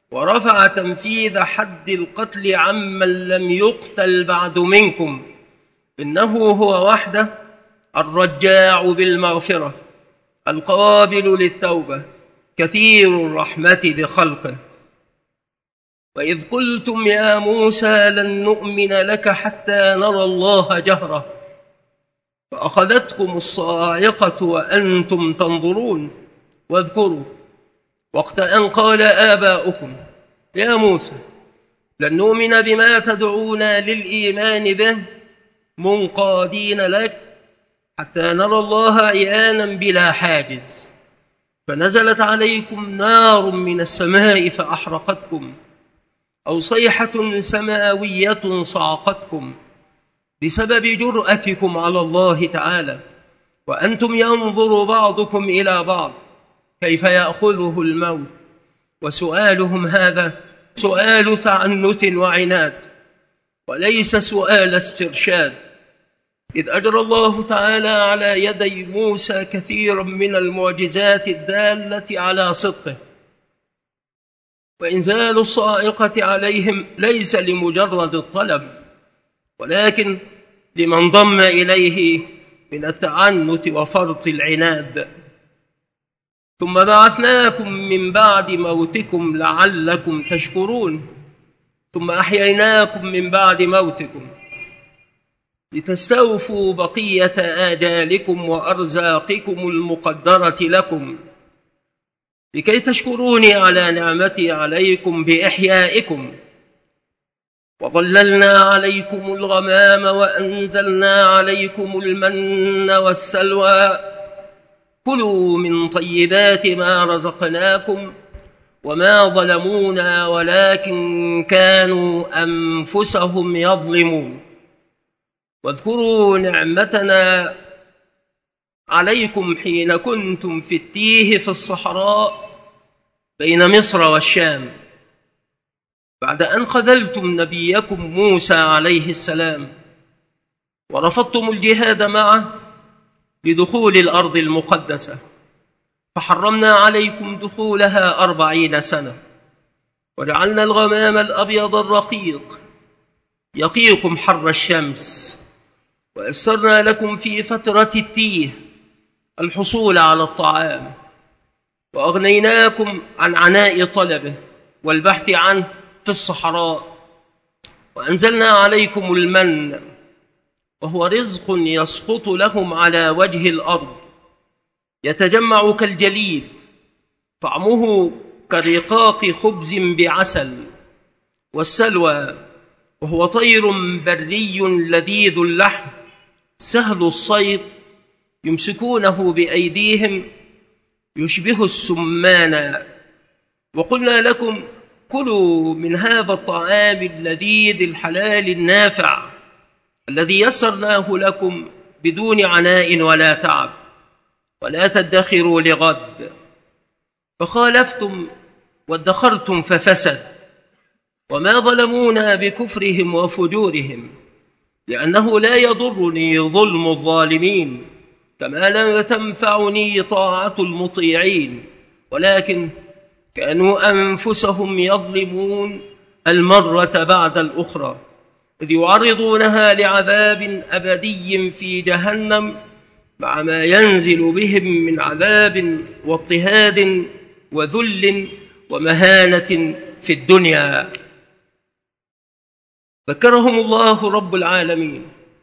ورفع تنفيذ حد القتل عمن لم يقتل بعد منكم، إنه هو وحده الرجاع بالمغفرة القابل للتوبة كثير الرحمة بخلقه. وإذ قلتم يا موسى لن نؤمن لك حتى نرى الله جهرة فأخذتكم الصاعقة وأنتم تنظرون. واذكروا وقت أن قال آباؤكم يا موسى لن نؤمن بما تدعونا للإيمان به منقادين لك حتى نرى الله عيانا بلا حاجز، فنزلت عليكم نار من السماء فأحرقتكم، أو صيحة سماوية صعقتكم بسبب جرأتكم على الله تعالى، وأنتم ينظر بعضكم إلى بعض كيف يأخذه الموت. وسؤالهم هذا سؤال تعنت وعناد وليس سؤال استرشاد، إذ أجرى الله تعالى على يدي موسى كثيرا من المعجزات الدالة على صدقه. وإنزال الصاعقة عليهم ليس لمجرد الطلب، ولكن لمن انضم إليه من التعنت وفرط العناد. ثم بعثناكم من بعد موتكم لعلكم تشكرون، ثم أحييناكم من بعد موتكم لتستوفوا بقية آجالكم وأرزاقكم المقدرة لكم، لكي تشكروني على نعمتي عليكم بإحيائكم. وظللنا عليكم الغمام وأنزلنا عليكم المن والسلوى، كلوا من طيبات ما رزقناكم وما ظلمونا ولكن كانوا أنفسهم يظلمون. واذكروا نعمتنا عليكم حين كنتم في التيه في الصحراء بين مصر والشام، بعد أن خذلتم نبيكم موسى عليه السلام ورفضتم الجهاد معه لدخول الأرض المقدسة، فحرمنا عليكم دخولها أربعين سنة، وجعلنا الغمام الأبيض الرقيق يقيكم حر الشمس، ويسرنا لكم في فترة التيه الحصول على الطعام، وأغنيناكم عن عناء طلبه والبحث عنه في الصحراء. وأنزلنا عليكم المن وهو رزق يسقط لهم على وجه الأرض يتجمع كالجليد، طعمه كرقاق خبز بعسل. والسلوى وهو طير بري لذيذ اللحم سهل الصيد يمسكونه بأيديهم يشبه السمان. وقلنا لكم كلوا من هذا الطعام اللذيذ الحلال النافع الذي يسرناه لكم بدون عناء ولا تعب، ولا تدخروا لغد، فخالفتم وادخرتم ففسد. وما ظلمونا بكفرهم وفجورهم، لأنه لا يضرني ظلم الظالمين كما لا تنفعني طاعة المطيعين، ولكن كانوا أنفسهم يظلمون المرة بعد الأخرى، إذ يعرضونها لعذاب أبدي في جهنم مع ما ينزل بهم من عذاب واضطهاد وذل ومهانة في الدنيا. ذكرهم الله رب العالمين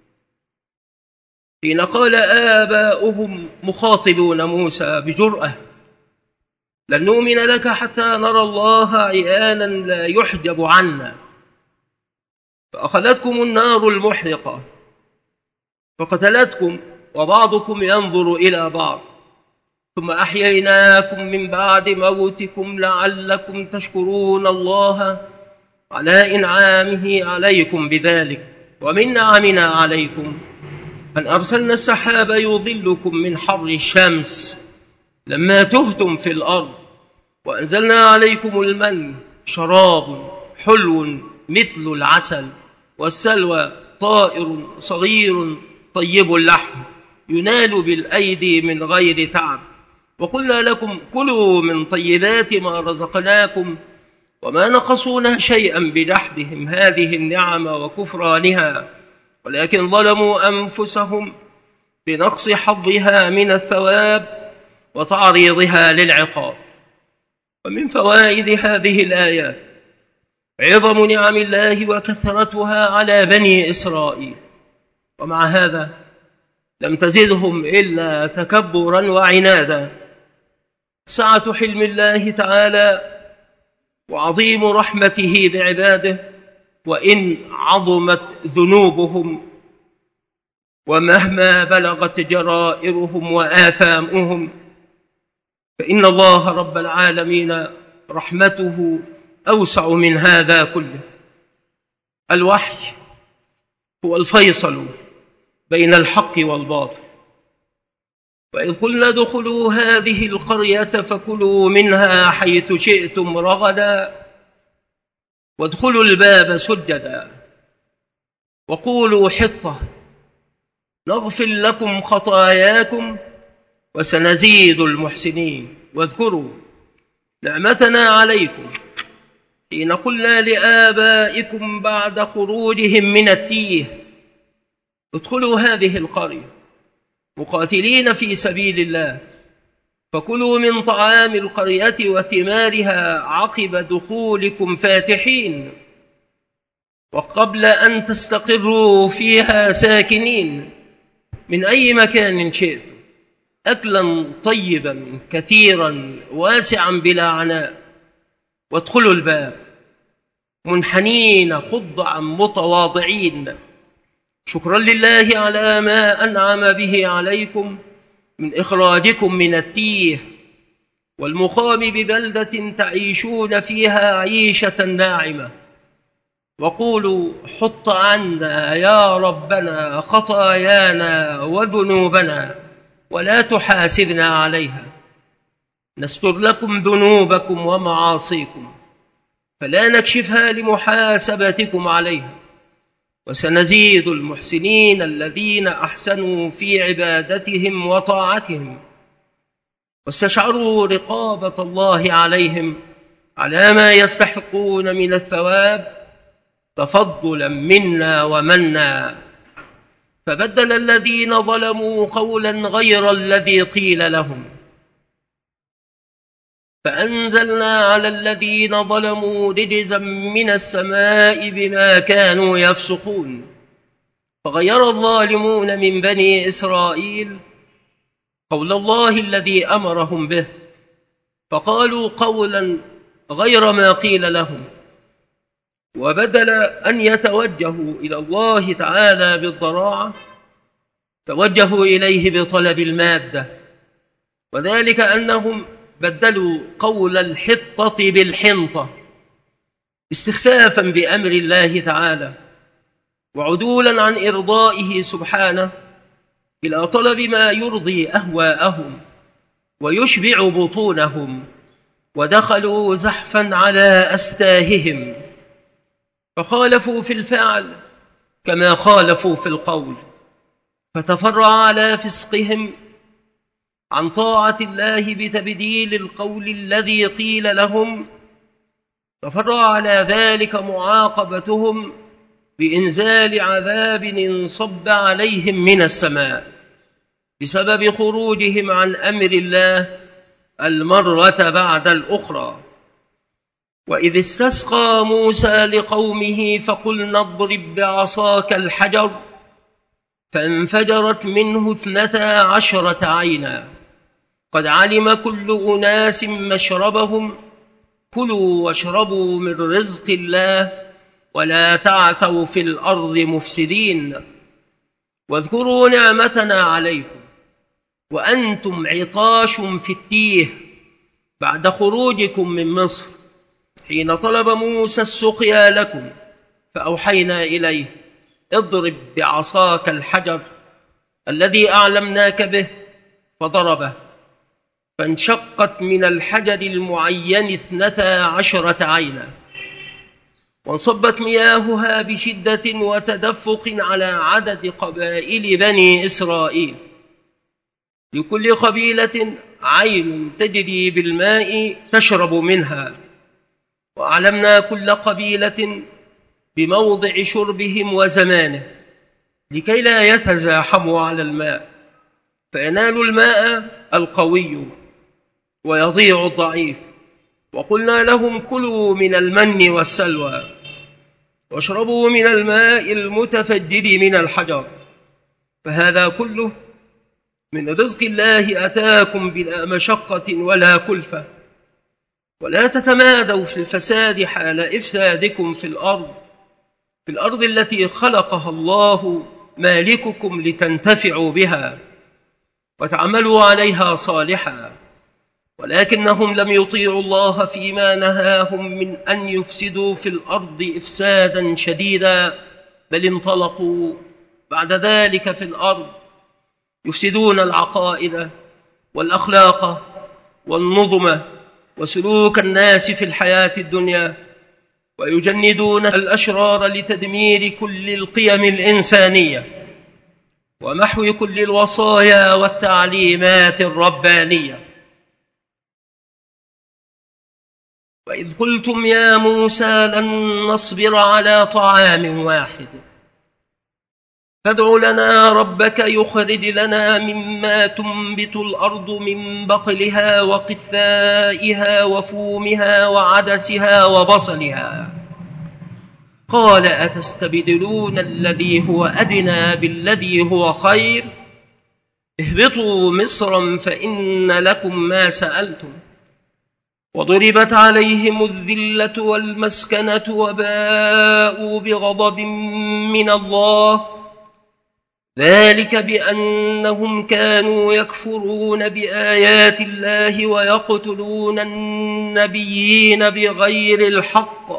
حين قال آباؤهم مخاطبون موسى بجرأة لن نؤمن لك حتى نرى الله عيانا لا يحجب عنا، فأخذتكم النار المحرقة فقتلتكم وبعضكم ينظر إلى بعض، ثم أحييناكم من بعد موتكم لعلكم تشكرون الله على إنعامه عليكم بذلك. ومن نعمنا عليكم أن أرسلنا السحاب يظلكم من حر الشمس لما تهتم في الأرض، وأنزلنا عليكم المن شراب حلو مثل العسل، والسلوى طائر صغير طيب اللحم ينال بالأيدي من غير تعب. وقلنا لكم كلوا من طيبات ما رزقناكم وما نقصونا شيئا بجحدهم هذه النعم وكفرانها، ولكن ظلموا أنفسهم بنقص حظها من الثواب وتعريضها للعقاب. ومن فوائد هذه الآيات عظم نعم الله وكثرتها على بني إسرائيل، ومع هذا لم تزدهم إلا تكبرا وعنادا. سعة حلم الله تعالى وعظيم رحمته بعباده، وإن عظمت ذنوبهم ومهما بلغت جرائرهم وآثامهم، فإن الله رب العالمين رحمته أوسع من هذا كله. الوحي هو الفيصل بين الحق والباطل. وإذ قلنا ادخلوا هذه القرية فكلوا منها حيث شئتم رغدا وادخلوا الباب سجدا وقولوا حطة نغفر لكم خطاياكم وسنزيد المحسنين. واذكروا نعمتنا عليكم حين قلنا لآبائكم بعد خروجهم من التيه ادخلوا هذه القرية مقاتلين في سبيل الله فكلوا من طعام القرية وثمارها عقب دخولكم فاتحين وقبل أن تستقروا فيها ساكنين من أي مكان شئتم أكلا طيبا كثيرا واسعا بلا عناء. وادخلوا الباب منحنين خضعا متواضعين شكرا لله على ما أنعم به عليكم من إخراجكم من التيه والمقام ببلدة تعيشون فيها عيشة ناعمة. وقولوا حط عنا يا ربنا خطايانا وذنوبنا ولا تحاسبنا عليها نستر لكم ذنوبكم ومعاصيكم فلا نكشفها لمحاسبتكم عليها وسنزيد المحسنين الذين أحسنوا في عبادتهم وطاعتهم واستشعروا رقابة الله عليهم على ما يستحقون من الثواب تفضلا منا ومنا. فبدل الذين ظلموا قولا غير الذي قيل لهم فأنزلنا على الذين ظلموا رجزا من السماء بما كانوا يفسقون. فغير الظالمون من بني إسرائيل قول الله الذي أمرهم به فقالوا قولا غير ما قيل لهم، وبدل أن يتوجهوا إلى الله تعالى بالضراعة توجهوا إليه بطلب المادة، وذلك أنهم بدلوا قول الحطة بالحنطة استخفافا بأمر الله تعالى وعدولا عن إرضائه سبحانه إلى طلب ما يرضي أهواءهم ويشبع بطونهم، ودخلوا زحفا على أستاههم فخالفوا في الفعل كما خالفوا في القول، فتفرع على فسقهم عن طاعة الله بتبديل القول الذي قيل لهم، تفرع على ذلك معاقبتهم بإنزال عذاب انصب عليهم من السماء بسبب خروجهم عن أمر الله المرة بعد الأخرى. وإذ استسقى موسى لقومه فقلنا اضرب بعصاك الحجر فانفجرت منه اثنتا عشرة عينا قد علم كل أناس مشربهم كلوا واشربوا من رزق الله ولا تعثوا في الأرض مفسدين. واذكروا نعمتنا عليكم وأنتم عطاش في التيه بعد خروجكم من مصر حين طلب موسى السقيا لكم فأوحينا إليه اضرب بعصاك الحجر الذي أعلمناك به فضربه فانشقت من الحجر المعين اثنتا عشرة عينا وانصبت مياهها بشدة وتدفق على عدد قبائل بني إسرائيل لكل قبيلة عين تجري بالماء تشرب منها. وأعلمنا كل قبيلة بموضع شربهم وزمانه لكي لا يتزاحموا على الماء فينال الماء القوي ويضيع الضعيف. وقلنا لهم كلوا من المن والسلوى واشربوا من الماء المتفجر من الحجر، فهذا كله من رزق الله أتاكم بلا مشقة ولا كلفة، ولا تتمادوا في الفساد حال إفسادكم في الأرض في الأرض التي خلقها الله مالككم لتنتفعوا بها وتعملوا عليها صالحا، ولكنهم لم يطيعوا الله فيما نهاهم من أن يفسدوا في الأرض إفسادا شديدا، بل انطلقوا بعد ذلك في الأرض يفسدون العقائد والأخلاق والنظم وسلوك الناس في الحياة الدنيا، ويجندون الأشرار لتدمير كل القيم الإنسانية ومحو كل الوصايا والتعليمات الربانية. وإذ قلتم يا موسى لن نصبر على طعام واحد فادع لنا ربك يخرج لنا مما تنبت الأرض من بقلها وقثائها وفومها وعدسها وبصلها، قال أتستبدلون الذي هو أدنى بالذي هو خير، اهبطوا مصرا فإن لكم ما سألتم، وضربت عليهم الذلة والمسكنة وباءوا بغضب من الله، ذلك بأنهم كانوا يكفرون بآيات الله ويقتلون النبيين بغير الحق،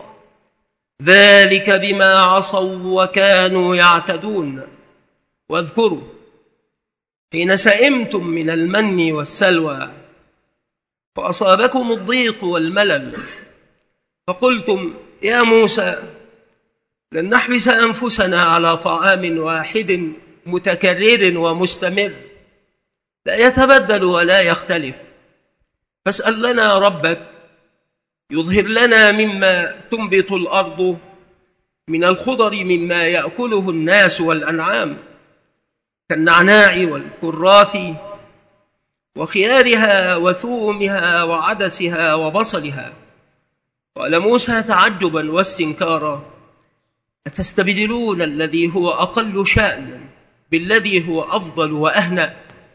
ذلك بما عصوا وكانوا يعتدون. واذكروا حين سئمتم من المن والسلوى فأصابكم الضيق والملل فقلتم يا موسى لن نحبس أنفسنا على طعام واحد متكرر ومستمر لا يتبدل ولا يختلف، فاسأل لنا ربك يظهر لنا مما تنبت الأرض من الخضر مما يأكله الناس والأنعام كالنعناع والكراث وخيارها وثومها وعدسها وبصلها. قال موسى تعجبا واستنكارا أتستبدلون الذي هو أقل شأنا بالذي هو أفضل وأهنأ،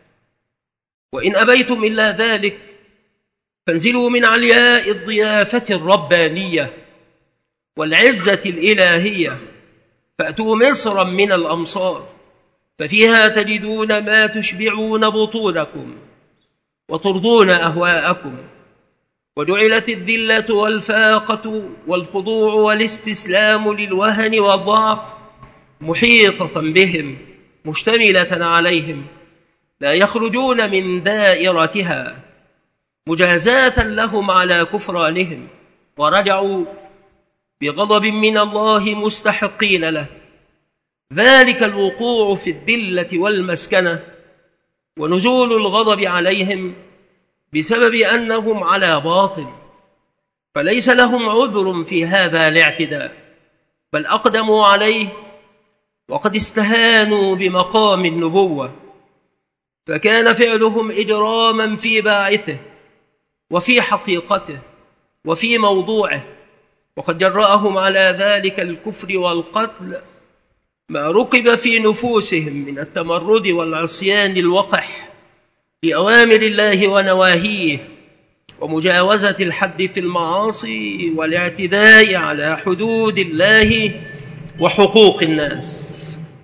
وإن أبيتم إلا ذلك فانزلوا من علياء الضيافة الربانية والعزة الإلهية فأتوا مصرا من الأمصار ففيها تجدون ما تشبعون بطونكم وترضون أهواءكم، وجعلت الذلة والفاقة والخضوع والاستسلام للوهن والضعف محيطة بهم مشتملة عليهم لا يخرجون من دائرتها مجازاة لهم على كفرانهم، ورجعوا بغضب من الله مستحقين له، ذلك الوقوع في الذلة والمسكنة ونزول الغضب عليهم بسبب أنهم على باطل، فليس لهم عذر في هذا الاعتداء بل أقدموا عليه وقد استهانوا بمقام النبوة، فكان فعلهم إجراما في باعثه وفي حقيقته وفي موضوعه، وقد جرأهم على ذلك الكفر والقتل ما ركب في نفوسهم من التمرد والعصيان الوقح لأوامر الله ونواهيه ومجاوزة الحد في المعاصي والاعتداء على حدود الله وحقوق الناس.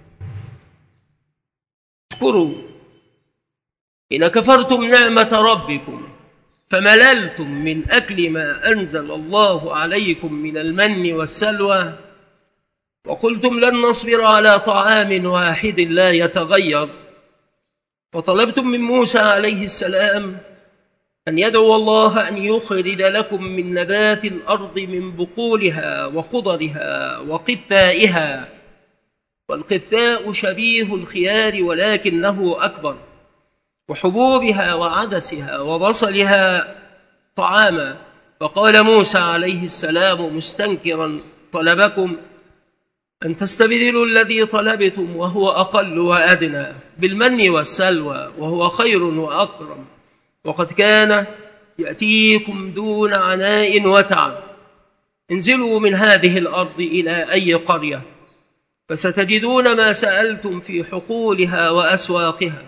اذكروا إن كفرتم نعمة ربكم فمللتم من أكل ما أنزل الله عليكم من المن والسلوى وقلتم لن نصبر على طعام واحد لا يتغير، وطلبتم من موسى عليه السلام أن يدعو الله أن يخرج لكم من نبات الأرض من بقولها وخضرها وقثائها، والقثاء شبيه الخيار ولكنه أكبر، وحبوبها وعدسها وبصلها طعاما فقال موسى عليه السلام مستنكرا طلبكم أن تستبدلوا الذي طلبتم وهو أقل وأدنى بالمن والسلوى وهو خير وأكرم، وقد كان يأتيكم دون عناء وتعب. انزلوا من هذه الأرض إلى أي قرية فستجدون ما سألتم في حقولها وأسواقها.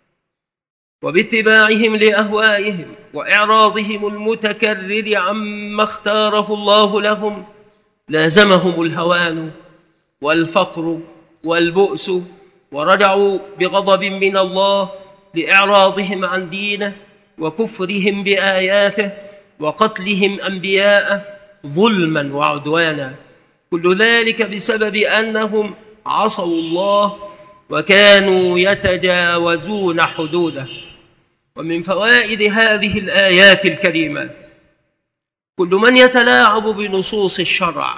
وباتباعهم لأهوائهم وإعراضهم المتكرر عما اختاره الله لهم لازمهم الهوان والفقر والبؤس، ورجعوا بغضب من الله لإعراضهم عن دينه وكفرهم بآياته وقتلهم أنبياءه ظلما وعدوانا، كل ذلك بسبب أنهم عصوا الله وكانوا يتجاوزون حدوده. ومن فوائد هذه الآيات الكريمات كل من يتلاعب بنصوص الشرع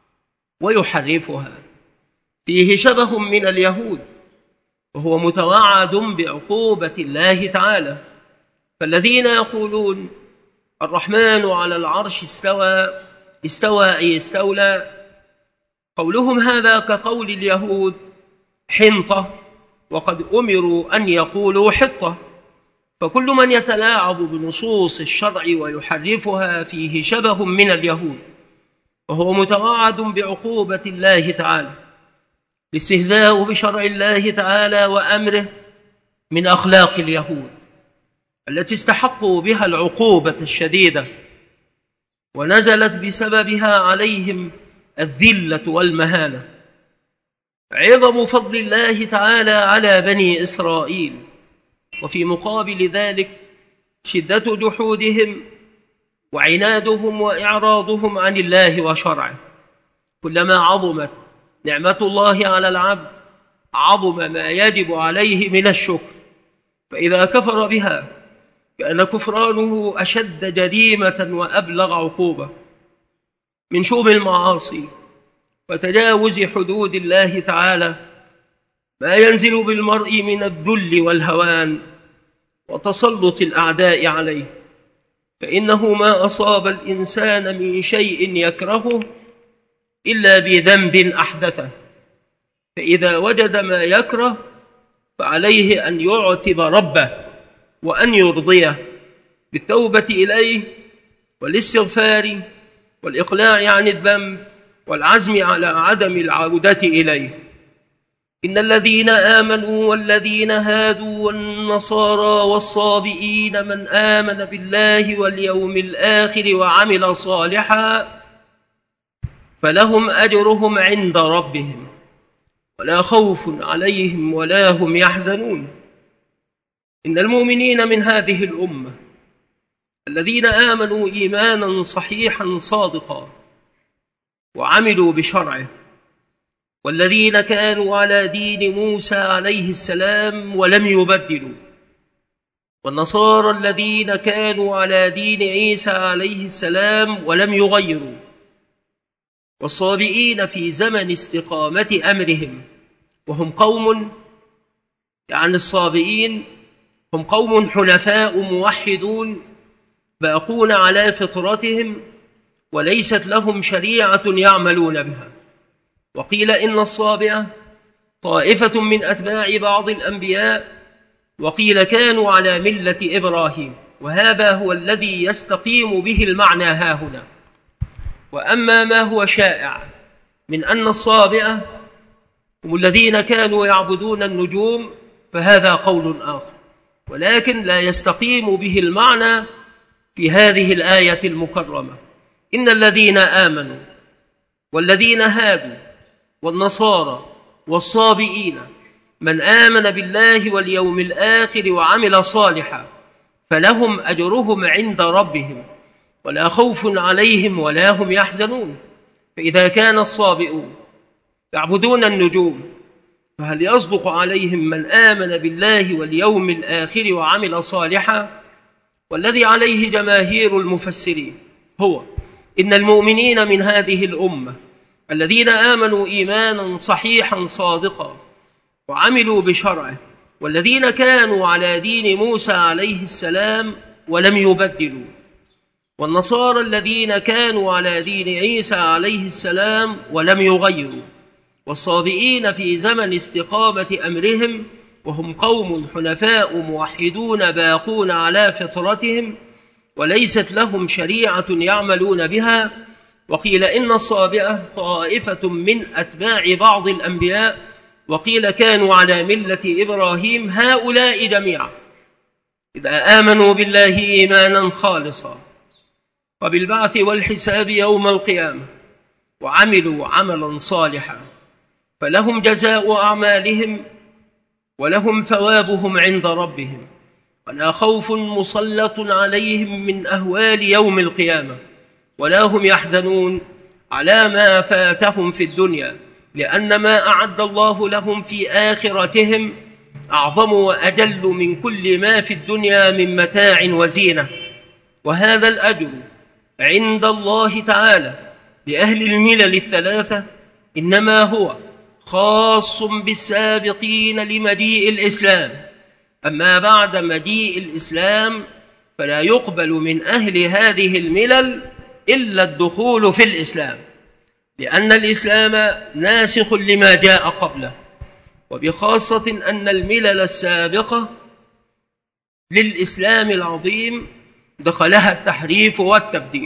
ويحرفها فيه شبه من اليهود، وهو متوعد بعقوبة الله تعالى. فالذين يقولون الرحمن على العرش استوى استوى أي استولى، قولهم هذا كقول اليهود حنطة، وقد أمروا أن يقولوا حطة. فكل من يتلاعب بنصوص الشرع ويحرفها فيه شبه من اليهود، وهو متوعد بعقوبة الله تعالى. الاستهزاء بشرع الله تعالى وأمره من أخلاق اليهود التي استحقوا بها العقوبة الشديدة، ونزلت بسببها عليهم الذلة والمهانة. عظم فضل الله تعالى على بني إسرائيل، وفي مقابل ذلك شدة جحودهم وعنادهم وإعراضهم عن الله وشرعه. كلما عظمت نعمة الله على العبد عظم ما يجب عليه من الشكر، فإذا كفر بها كان كفرانه أشد جريمة وأبلغ عقوبة من شؤم المعاصي وتجاوز حدود الله تعالى، ما ينزل بالمرء من الذل والهوان وتسلط الأعداء عليه. فإنه ما أصاب الإنسان من شيء يكرهه إلا بذنب أحدثه، فإذا وجد ما يكره فعليه أن يعتب ربه وأن يرضيه بالتوبة إليه والاستغفار والإقلاع عن الذنب والعزم على عدم العودة إليه. إن الذين آمنوا والذين هادوا والنصارى والصابئين من آمن بالله واليوم الآخر وعمل صالحا فلهم أجرهم عند ربهم ولا خوف عليهم ولا هم يحزنون. إن المؤمنين من هذه الأمة الذين آمنوا إيمانا صحيحا صادقا وعملوا بشرعه، والذين كانوا على دين موسى عليه السلام ولم يبدلوا، والنصارى الذين كانوا على دين عيسى عليه السلام ولم يغيروا، والصابئين في زمن استقامة أمرهم، وهم قوم يعني الصابئين هم قوم حنفاء موحدون باقون على فطرتهم وليست لهم شريعة يعملون بها. وقيل إن الصابئة طائفة من أتباع بعض الأنبياء، وقيل كانوا على ملة إبراهيم، وهذا هو الذي يستقيم به المعنى هاهنا. وأما ما هو شائع من أن الصابئة هم الذين كانوا يعبدون النجوم فهذا قول آخر، ولكن لا يستقيم به المعنى في هذه الآية المكرمة. إن الذين آمنوا والذين هادوا والنصارى والصابئين من آمن بالله واليوم الآخر وعمل صالحا فلهم أجرهم عند ربهم ولا خوف عليهم ولا هم يحزنون. فإذا كان الصابئون يعبدون النجوم فهل يصدق عليهم من آمن بالله واليوم الآخر وعمل صالحا؟ والذي عليه جماهير المفسرين هو إن المؤمنين من هذه الأمة الذين آمنوا إيمانا صحيحا صادقا وعملوا بشرعه، والذين كانوا على دين موسى عليه السلام ولم يبدلوا، والنصارى الذين كانوا على دين عيسى عليه السلام ولم يغيروا، والصابئين في زمن استقامة أمرهم، وهم قوم حنفاء موحدون باقون على فطرتهم وليست لهم شريعة يعملون بها. وقيل إن الصابئة طائفة من أتباع بعض الأنبياء، وقيل كانوا على ملة إبراهيم. هؤلاء جميعا إذا آمنوا بالله إيمانا خالصا وبالبعث والحساب يوم القيامة وعملوا عملا صالحا فلهم جزاء أعمالهم ولهم ثوابهم عند ربهم، ولا خوف مسلط عليهم من أهوال يوم القيامة، ولا هم يحزنون على ما فاتهم في الدنيا، لأن ما أعد الله لهم في آخرتهم أعظم وأجل من كل ما في الدنيا من متاع وزينة. وهذا الأجر عند الله تعالى لأهل الملل الثلاثة إنما هو خاص بالسابقين لمجيء الإسلام، أما بعد مجيء الإسلام فلا يقبل من أهل هذه الملل إلا الدخول في الإسلام، لأن الإسلام ناسخ لما جاء قبله، وبخاصة أن الملل السابقة للإسلام العظيم دخلها التحريف والتبديل.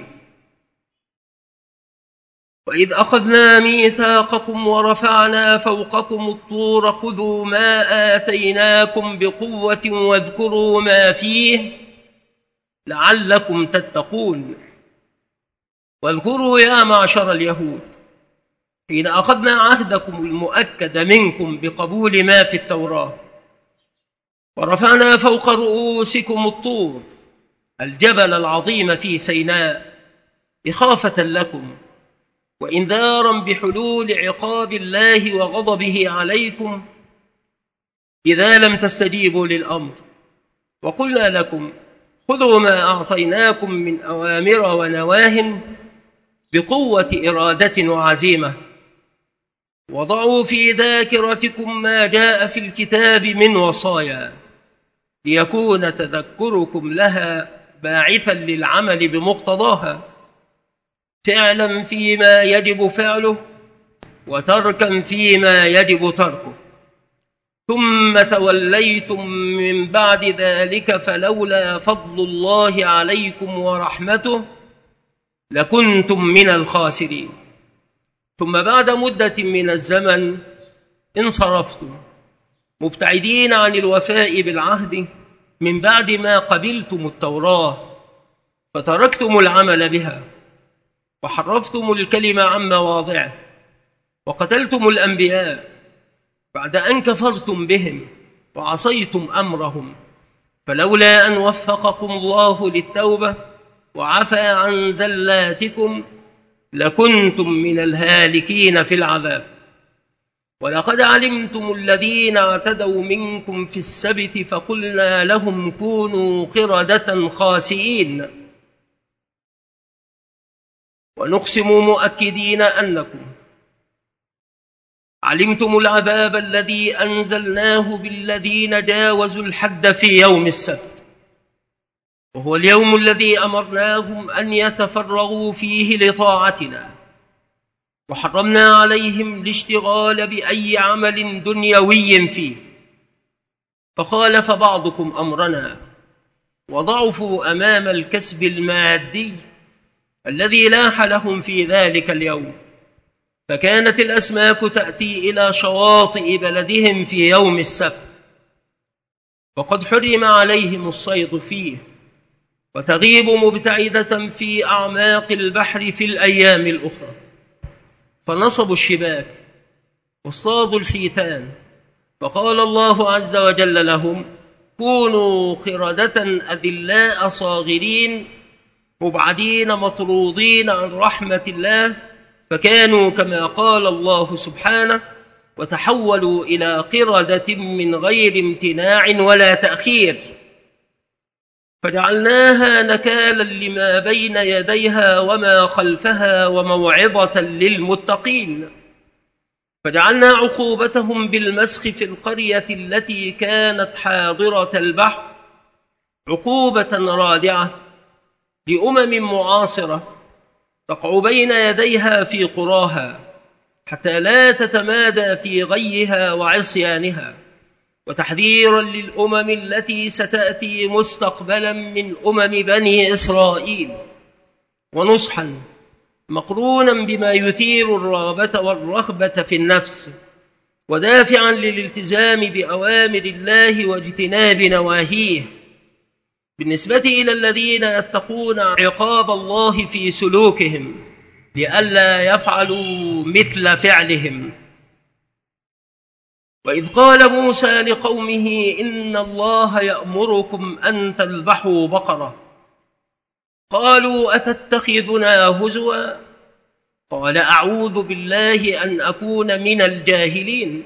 وإذ أخذنا ميثاقكم ورفعنا فوقكم الطور خذوا ما آتيناكم بقوة واذكروا ما فيه لعلكم تتقون. واذكروا يا معشر اليهود حين أخذنا عهدكم المؤكد منكم بقبول ما في التوراة ورفعنا فوق رؤوسكم الطور الجبل العظيم في سيناء إخافة لكم وإنذارا بحلول عقاب الله وغضبه عليكم إذا لم تستجيبوا للأمر، وقلنا لكم خذوا ما أعطيناكم من أوامر ونواه بقوة إرادة وعزيمة، وضعوا في ذاكرتكم ما جاء في الكتاب من وصايا ليكون تذكركم لها باعثا للعمل بمقتضاها، فعلا فيما يجب فعله وتركا فيما يجب تركه، ثم توليتم من بعد ذلك فلولا فضل الله عليكم ورحمته لكنتم من الخاسرين. ثم بعد مدة من الزمن انصرفتم مبتعدين عن الوفاء بالعهد من بعد ما قبلتم التوراة، فتركتم العمل بها وحرفتم الكلمة عن مواضعه وقتلتم الأنبياء بعد أن كفرتم بهم وعصيتم أمرهم، فلولا أن وفقكم الله للتوبة وعفى عن زلاتكم لكنتم من الهالكين في العذاب. ولقد علمتم الذين اعتدوا منكم في السبت فقلنا لهم كونوا قردة خاسئين، ونقسم مؤكدين أنكم علمتم العذاب الذي أنزلناه بالذين جاوزوا الحد في يوم السبت، وهو اليوم الذي أمرناهم أن يتفرغوا فيه لطاعتنا، وحرمنا عليهم الاشتغال بأي عمل دنيوي فيه، فخالف بعضكم أمرنا وضعفوا أمام الكسب المادي الذي لاح لهم في ذلك اليوم، فكانت الأسماك تأتي إلى شواطئ بلدهم في يوم السبت، وقد حرم عليهم الصيد فيه، وتغيب مبتعدة في أعماق البحر في الأيام الأخرى، فنصبوا الشباك واصطادوا الحيتان، فقال الله عز وجل لهم كونوا قردة أذلاء صاغرين مبعدين مطرودين عن رحمة الله، فكانوا كما قال الله سبحانه وتحولوا إلى قردة من غير امتناع ولا تأخير، فجعلناها نكالا لما بين يديها وما خلفها وموعظة للمتقين، فجعلنا عقوبتهم بالمسخ في القرية التي كانت حاضرة البحر عقوبة رادعة لأمم معاصرة تقع بين يديها في قراها حتى لا تتمادى في غيها وعصيانها، وتحذيرا للأمم التي ستأتي مستقبلا من أمم بني إسرائيل، ونصحا مقرونا بما يثير الرغبة والرهبة في النفس، ودافعا للالتزام بأوامر الله واجتناب نواهيه بالنسبة إلى الذين يتقون عقاب الله في سلوكهم لئلا يفعلوا مثل فعلهم. وإذ قال موسى لقومه إن الله يأمركم أن تذبحوا بقرة، قالوا أتتخذنا هزوا؟ قال أعوذ بالله أن أكون من الجاهلين.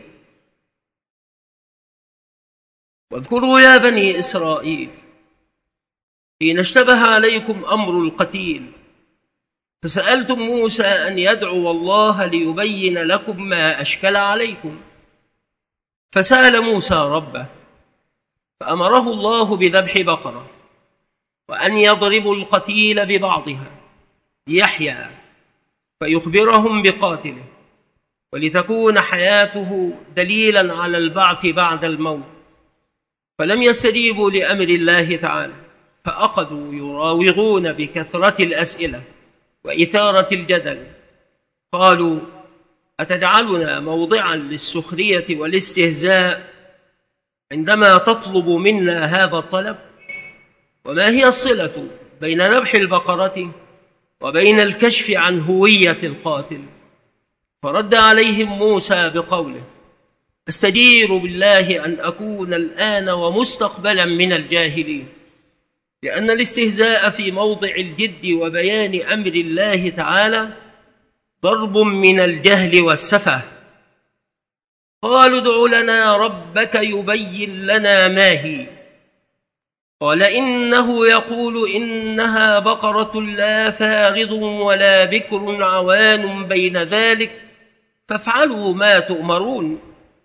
واذكروا يا بني إسرائيل حين اشتبه عليكم أمر القتيل فسألتم موسى أن يدعو الله ليبين لكم ما أشكل عليكم، فسأل موسى ربه فأمره الله بذبح بقرة وأن يضربوا القتيل ببعضها ليحيى فيخبرهم بقاتله، ولتكون حياته دليلا على البعث بعد الموت. فلم يستجيبوا لأمر الله تعالى، فأخذوا يراوغون بكثرة الأسئلة وإثارة الجدل. قالوا أتجعلنا موضعا للسخرية والاستهزاء عندما تطلب منا هذا الطلب؟ وما هي الصلة بين ذبح البقرة وبين الكشف عن هوية القاتل؟ فرد عليهم موسى بقوله أستجير بالله أن أكون الآن ومستقبلا من الجاهلين، لأن الاستهزاء في موضع الجد وبيان أمر الله تعالى ضرب من الجهل والسفه. قالوا ادع لنا ربك يبين لنا ما هي. قال إنه يقول إنها بقرة لا فارض ولا بكر عوان بين ذلك فافعلوا ما تؤمرون.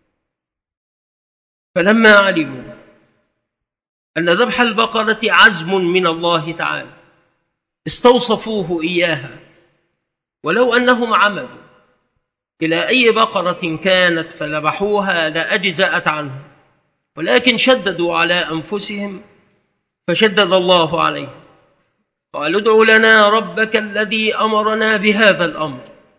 فلما علموا أن ذبح البقرة عزم من الله تعالى استوصفوه إياها، ولو أنهم عمدوا إلى أي بقرة كانت فذبحوها لأجزأت عنهم، ولكن شددوا على أنفسهم فشدد الله عليه. قالوا ادع لنا ربك الذي أمرنا بهذا الأمر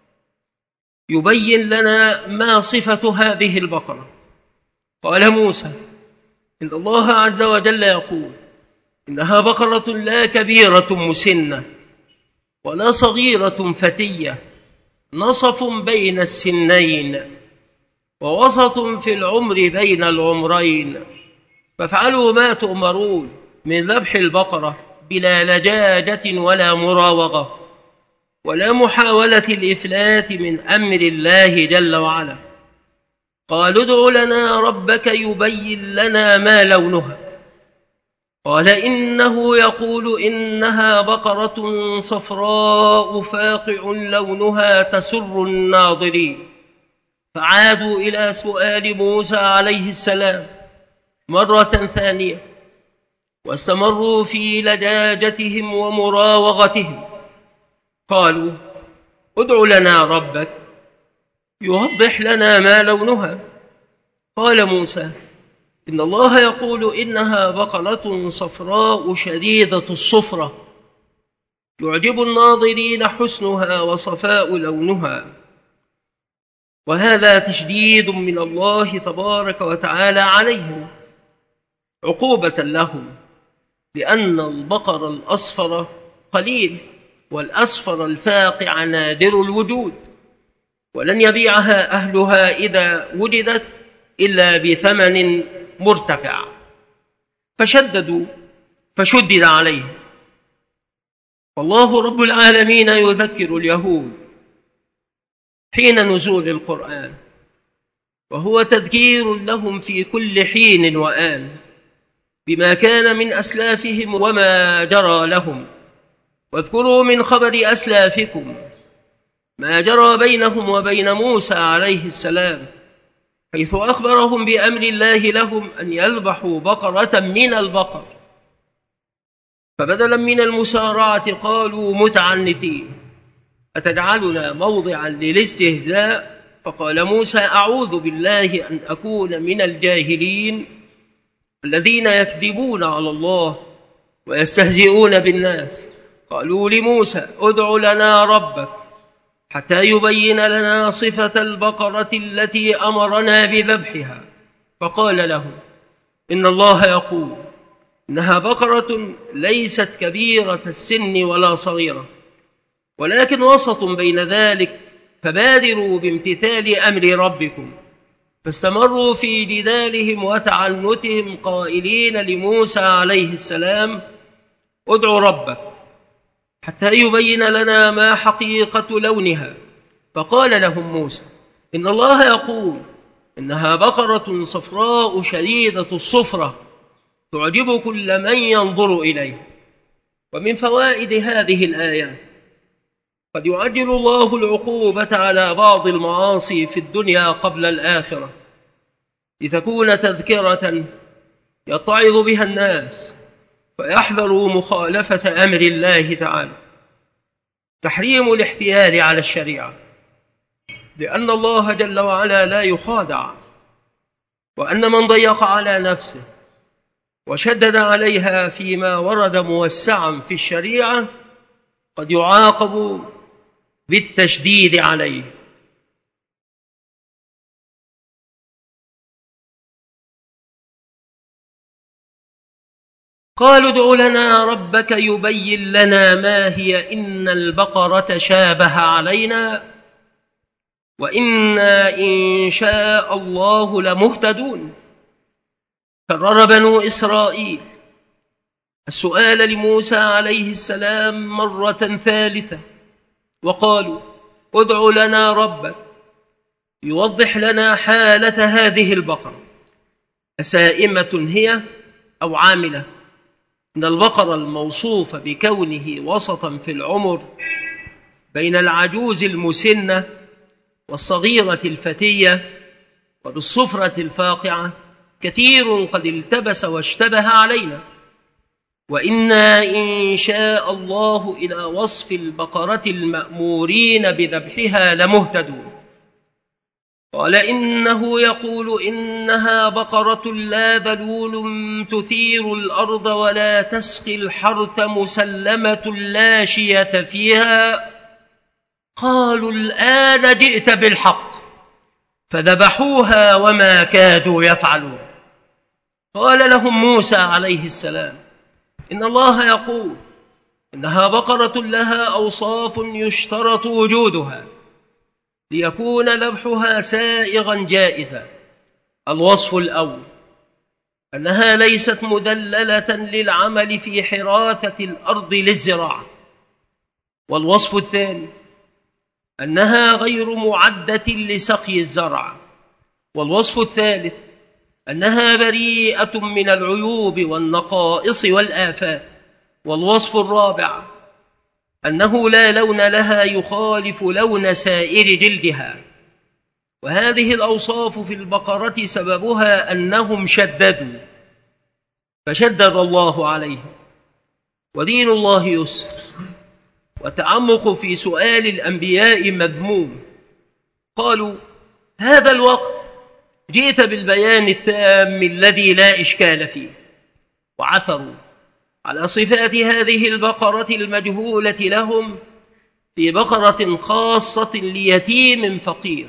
يبين لنا ما صفة هذه البقرة. قال موسى إن الله عز وجل يقول إنها بقرة لا كبيرة مسنة ولا صغيرة فتية، نصف بين السنين ووسط في العمر بين العمرين، فافعلوا ما تؤمرون من ذبح البقرة بلا لجاجة ولا مراوغة ولا محاولة الإفلات من أمر الله جل وعلا. قالوا ادع لنا ربك يبين لنا ما لونها. قال إنه يقول إنها بقرة صفراء فاقع لونها تسر الناظرين. فعادوا إلى سؤال موسى عليه السلام مرة ثانية واستمروا في لجاجتهم ومراوغتهم. قالوا ادع لنا ربك يوضح لنا ما لونها. قال موسى إن الله يقول إنها بقرة صفراء شديدة الصفرة يعجب الناظرين حسنها وصفاء لونها. وهذا تشديد من الله تبارك وتعالى عليهم عقوبة لهم، لأن البقر الأصفر قليل والأصفر الفاقع نادر الوجود، ولن يبيعها أهلها إذا وجدت إلا بثمن مرتفع. فشددوا فشدد عليهم. والله رب العالمين يذكر اليهود حين نزول القرآن، وهو تذكير لهم في كل حين وآن بما كان من أسلافهم وما جرى لهم. واذكروا من خبر أسلافكم ما جرى بينهم وبين موسى عليه السلام، حيث أخبرهم بأمر الله لهم أن يذبحوا بقرة من البقر فبدلا من المسارعة قالوا متعنتين: أتجعلنا موضعا للاستهزاء؟ فقال موسى: أعوذ بالله أن أكون من الجاهلين الذين يكذبون على الله ويستهزئون بالناس. قالوا لموسى: ادع لنا ربك حتى يبين لنا صفة البقرة التي أمرنا بذبحها. فقال لهم: إن الله يقول إنها بقرة ليست كبيرة السن ولا صغيرة، ولكن وسط بين ذلك، فبادروا بامتثال أمر ربكم. فاستمروا في جدالهم وتعنتهم قائلين لموسى عليه السلام: ادع ربك حتى يبين لنا ما حقيقة لونها. فقال لهم موسى: إن الله يقول إنها بقرة صفراء شديدة الصفرة تعجب كل من ينظر إليه. ومن فوائد هذه الآيات: قد يعجل الله العقوبة على بعض المعاصي في الدنيا قبل الآخرة لتكون تذكرة يتعظ بها الناس فيحذروا مخالفة أمر الله تعالى. تحريم الاحتيال على الشريعة، لأن الله جل وعلا لا يخادع، وأن من ضيق على نفسه وشدد عليها فيما ورد موسعا في الشريعة قد يعاقب بالتشديد عليه. قالوا: ادع لنا ربك يبين لنا ما هي إن البقرة شابه علينا وإنا إن شاء الله لمهتدون. كرر بنو إسرائيل السؤال لموسى عليه السلام مرة ثالثة، وقالوا: ادع لنا ربك يوضح لنا حالة هذه البقرة، أسائمة هي أو عاملة؟ إن البقرة الموصوف بكونه وسطا في العمر بين العجوز المسنة والصغيرة الفتية وبالصفرة الفاقعة كثير قد التبس واشتبه علينا، وإنا إن شاء الله إلى وصف البقرة المأمورين بذبحها لمهتدون. قال: إنه يقول إنها بقرة لا ذلول تثير الأرض ولا تسقي الحرث مسلمة لا شية فيها. قالوا: الآن جئت بالحق. فذبحوها وما كادوا يفعلون. قال لهم موسى عليه السلام: إن الله يقول إنها بقرة لها أوصاف يشترط وجودها ليكون ذبحها سائغا جائزا. الوصف الأول أنها ليست مذللة للعمل في حراثة الأرض للزراعة. والوصف الثاني أنها غير معدة لسقي الزرع. والوصف الثالث أنها بريئة من العيوب والنقائص والآفات. والوصف الرابع أنه لا لون لها يخالف لون سائر جلدها. وهذه الأوصاف في البقرة سببها أنهم شددوا فشدد الله عليهم. ودين الله يسر، وتعمق في سؤال الأنبياء مذموم. قالوا: هذا الوقت جئت بالبيان التام الذي لا إشكال فيه. وعثروا على صفات هذه البقرة المجهولة لهم في بقرة خاصة ليتيم فقير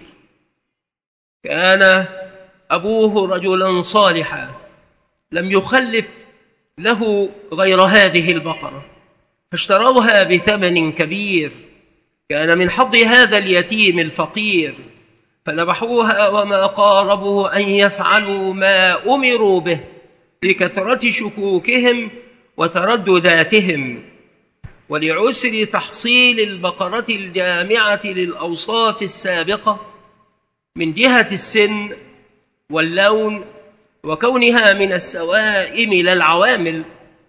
كان أبوه رجلا صالحا لم يخلف له غير هذه البقرة، فاشتروها بثمن كبير كان من حظ هذا اليتيم الفقير، فذبحوها وما قاربوا أن يفعلوا ما أمروا به لكثرة شكوكهم وتردداتهم ولعسر تحصيل البقرة الجامعة للأوصاف السابقة من جهة السن واللون وكونها من السوائم لا العوامل.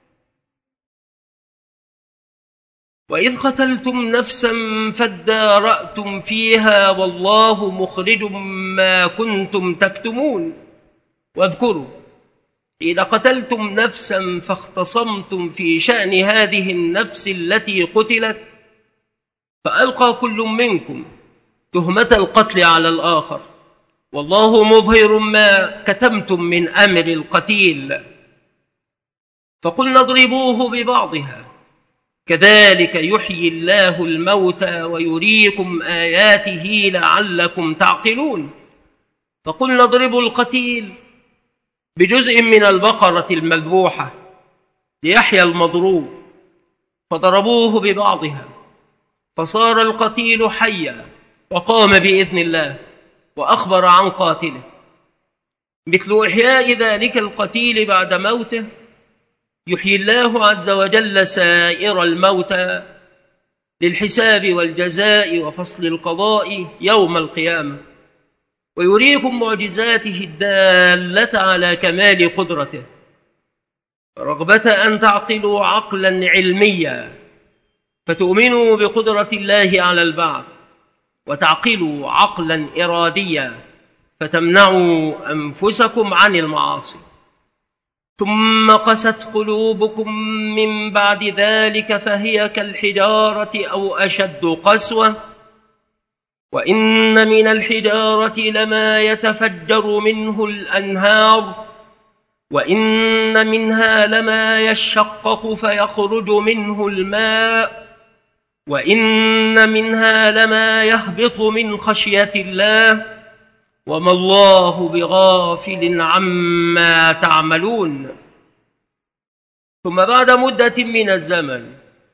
وإذ قتلتم نفسا فادارأتم فيها والله مخرج ما كنتم تكتمون. واذكروا إذا قتلتم نفسا فاختصمتم في شأن هذه النفس التي قتلت فألقى كل منكم تهمة القتل على الآخر والله مظهر ما كتمتم من أمر القتيل فقلنا اضربوه ببعضها كذلك يحيي الله الموتى ويريكم آياته لعلكم تعقلون. فقلنا اضربوا القتيل بجزء من البقرة المذبوحة ليحيى المضروب فضربوه ببعضها فصار القتيل حيا وقام بإذن الله وأخبر عن قاتله، مثل إحياء ذلك القتيل بعد موته يحيي الله عز وجل سائر الموتى للحساب والجزاء وفصل القضاء يوم القيامة، ويريكم معجزاته الدالة على كمال قدرته، رغبة أن تعقلوا عقلا علميا فتؤمنوا بقدرة الله على البعث، وتعقلوا عقلا إراديا فتمنعوا أنفسكم عن المعاصي. ثم قست قلوبكم من بعد ذلك فهي كالحجارة أو أشد قسوة، وإن من الحجارة لما يتفجر منه الأنهار، وإن منها لما يشقق فيخرج منه الماء، وإن منها لما يهبط من خشية الله، وما الله بغافل عما تعملون. ثم بعد مدة من الزمن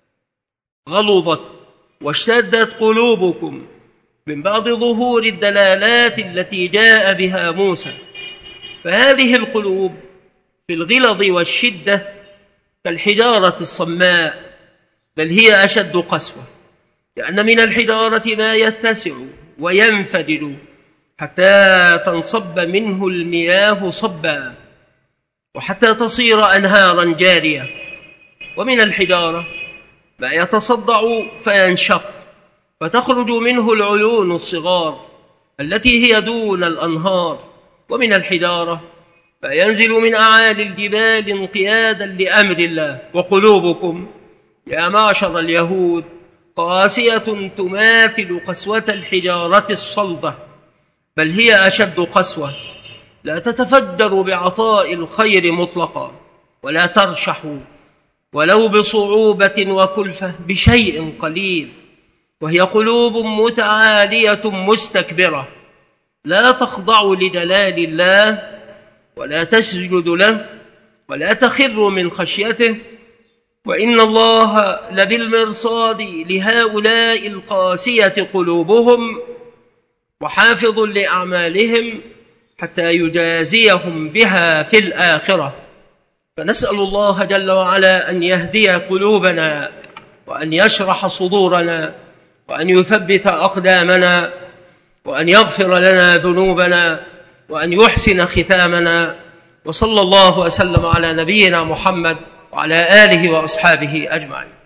غلظت واشتدت قلوبكم من بعض ظهور الدلالات التي جاء بها موسى، فهذه القلوب في الغلظ والشدة كالحجارة الصماء، بل هي أشد قسوة، لأن من الحجارة ما يتسع وينفجر حتى تنصب منه المياه صبا وحتى تصير أنهارا جارية، ومن الحجارة ما يتصدع فينشق فتخرج منه العيون الصغار التي هي دون الأنهار، ومن الحجارة فينزل من أعالي الجبال انقيادا لأمر الله. وقلوبكم يا معشر اليهود قاسية تماثل قسوة الحجارة الصلدة، بل هي أشد قسوة، لا تتفجر بعطاء الخير مطلقا ولا ترشح ولو بصعوبة وكلفة بشيء قليل، وهي قلوب متعالية مستكبرة لا تخضع لجلال الله ولا تسجد له ولا تخر من خشيته، وإن الله لبالمرصاد لهؤلاء القاسية قلوبهم وحافظ لأعمالهم حتى يجازيهم بها في الآخرة. فنسأل الله جل وعلا أن يهدي قلوبنا وأن يشرح صدورنا وأن يثبت أقدامنا وأن يغفر لنا ذنوبنا وأن يحسن ختامنا. وصلى الله وسلم على نبينا محمد وعلى آله وأصحابه أجمعين.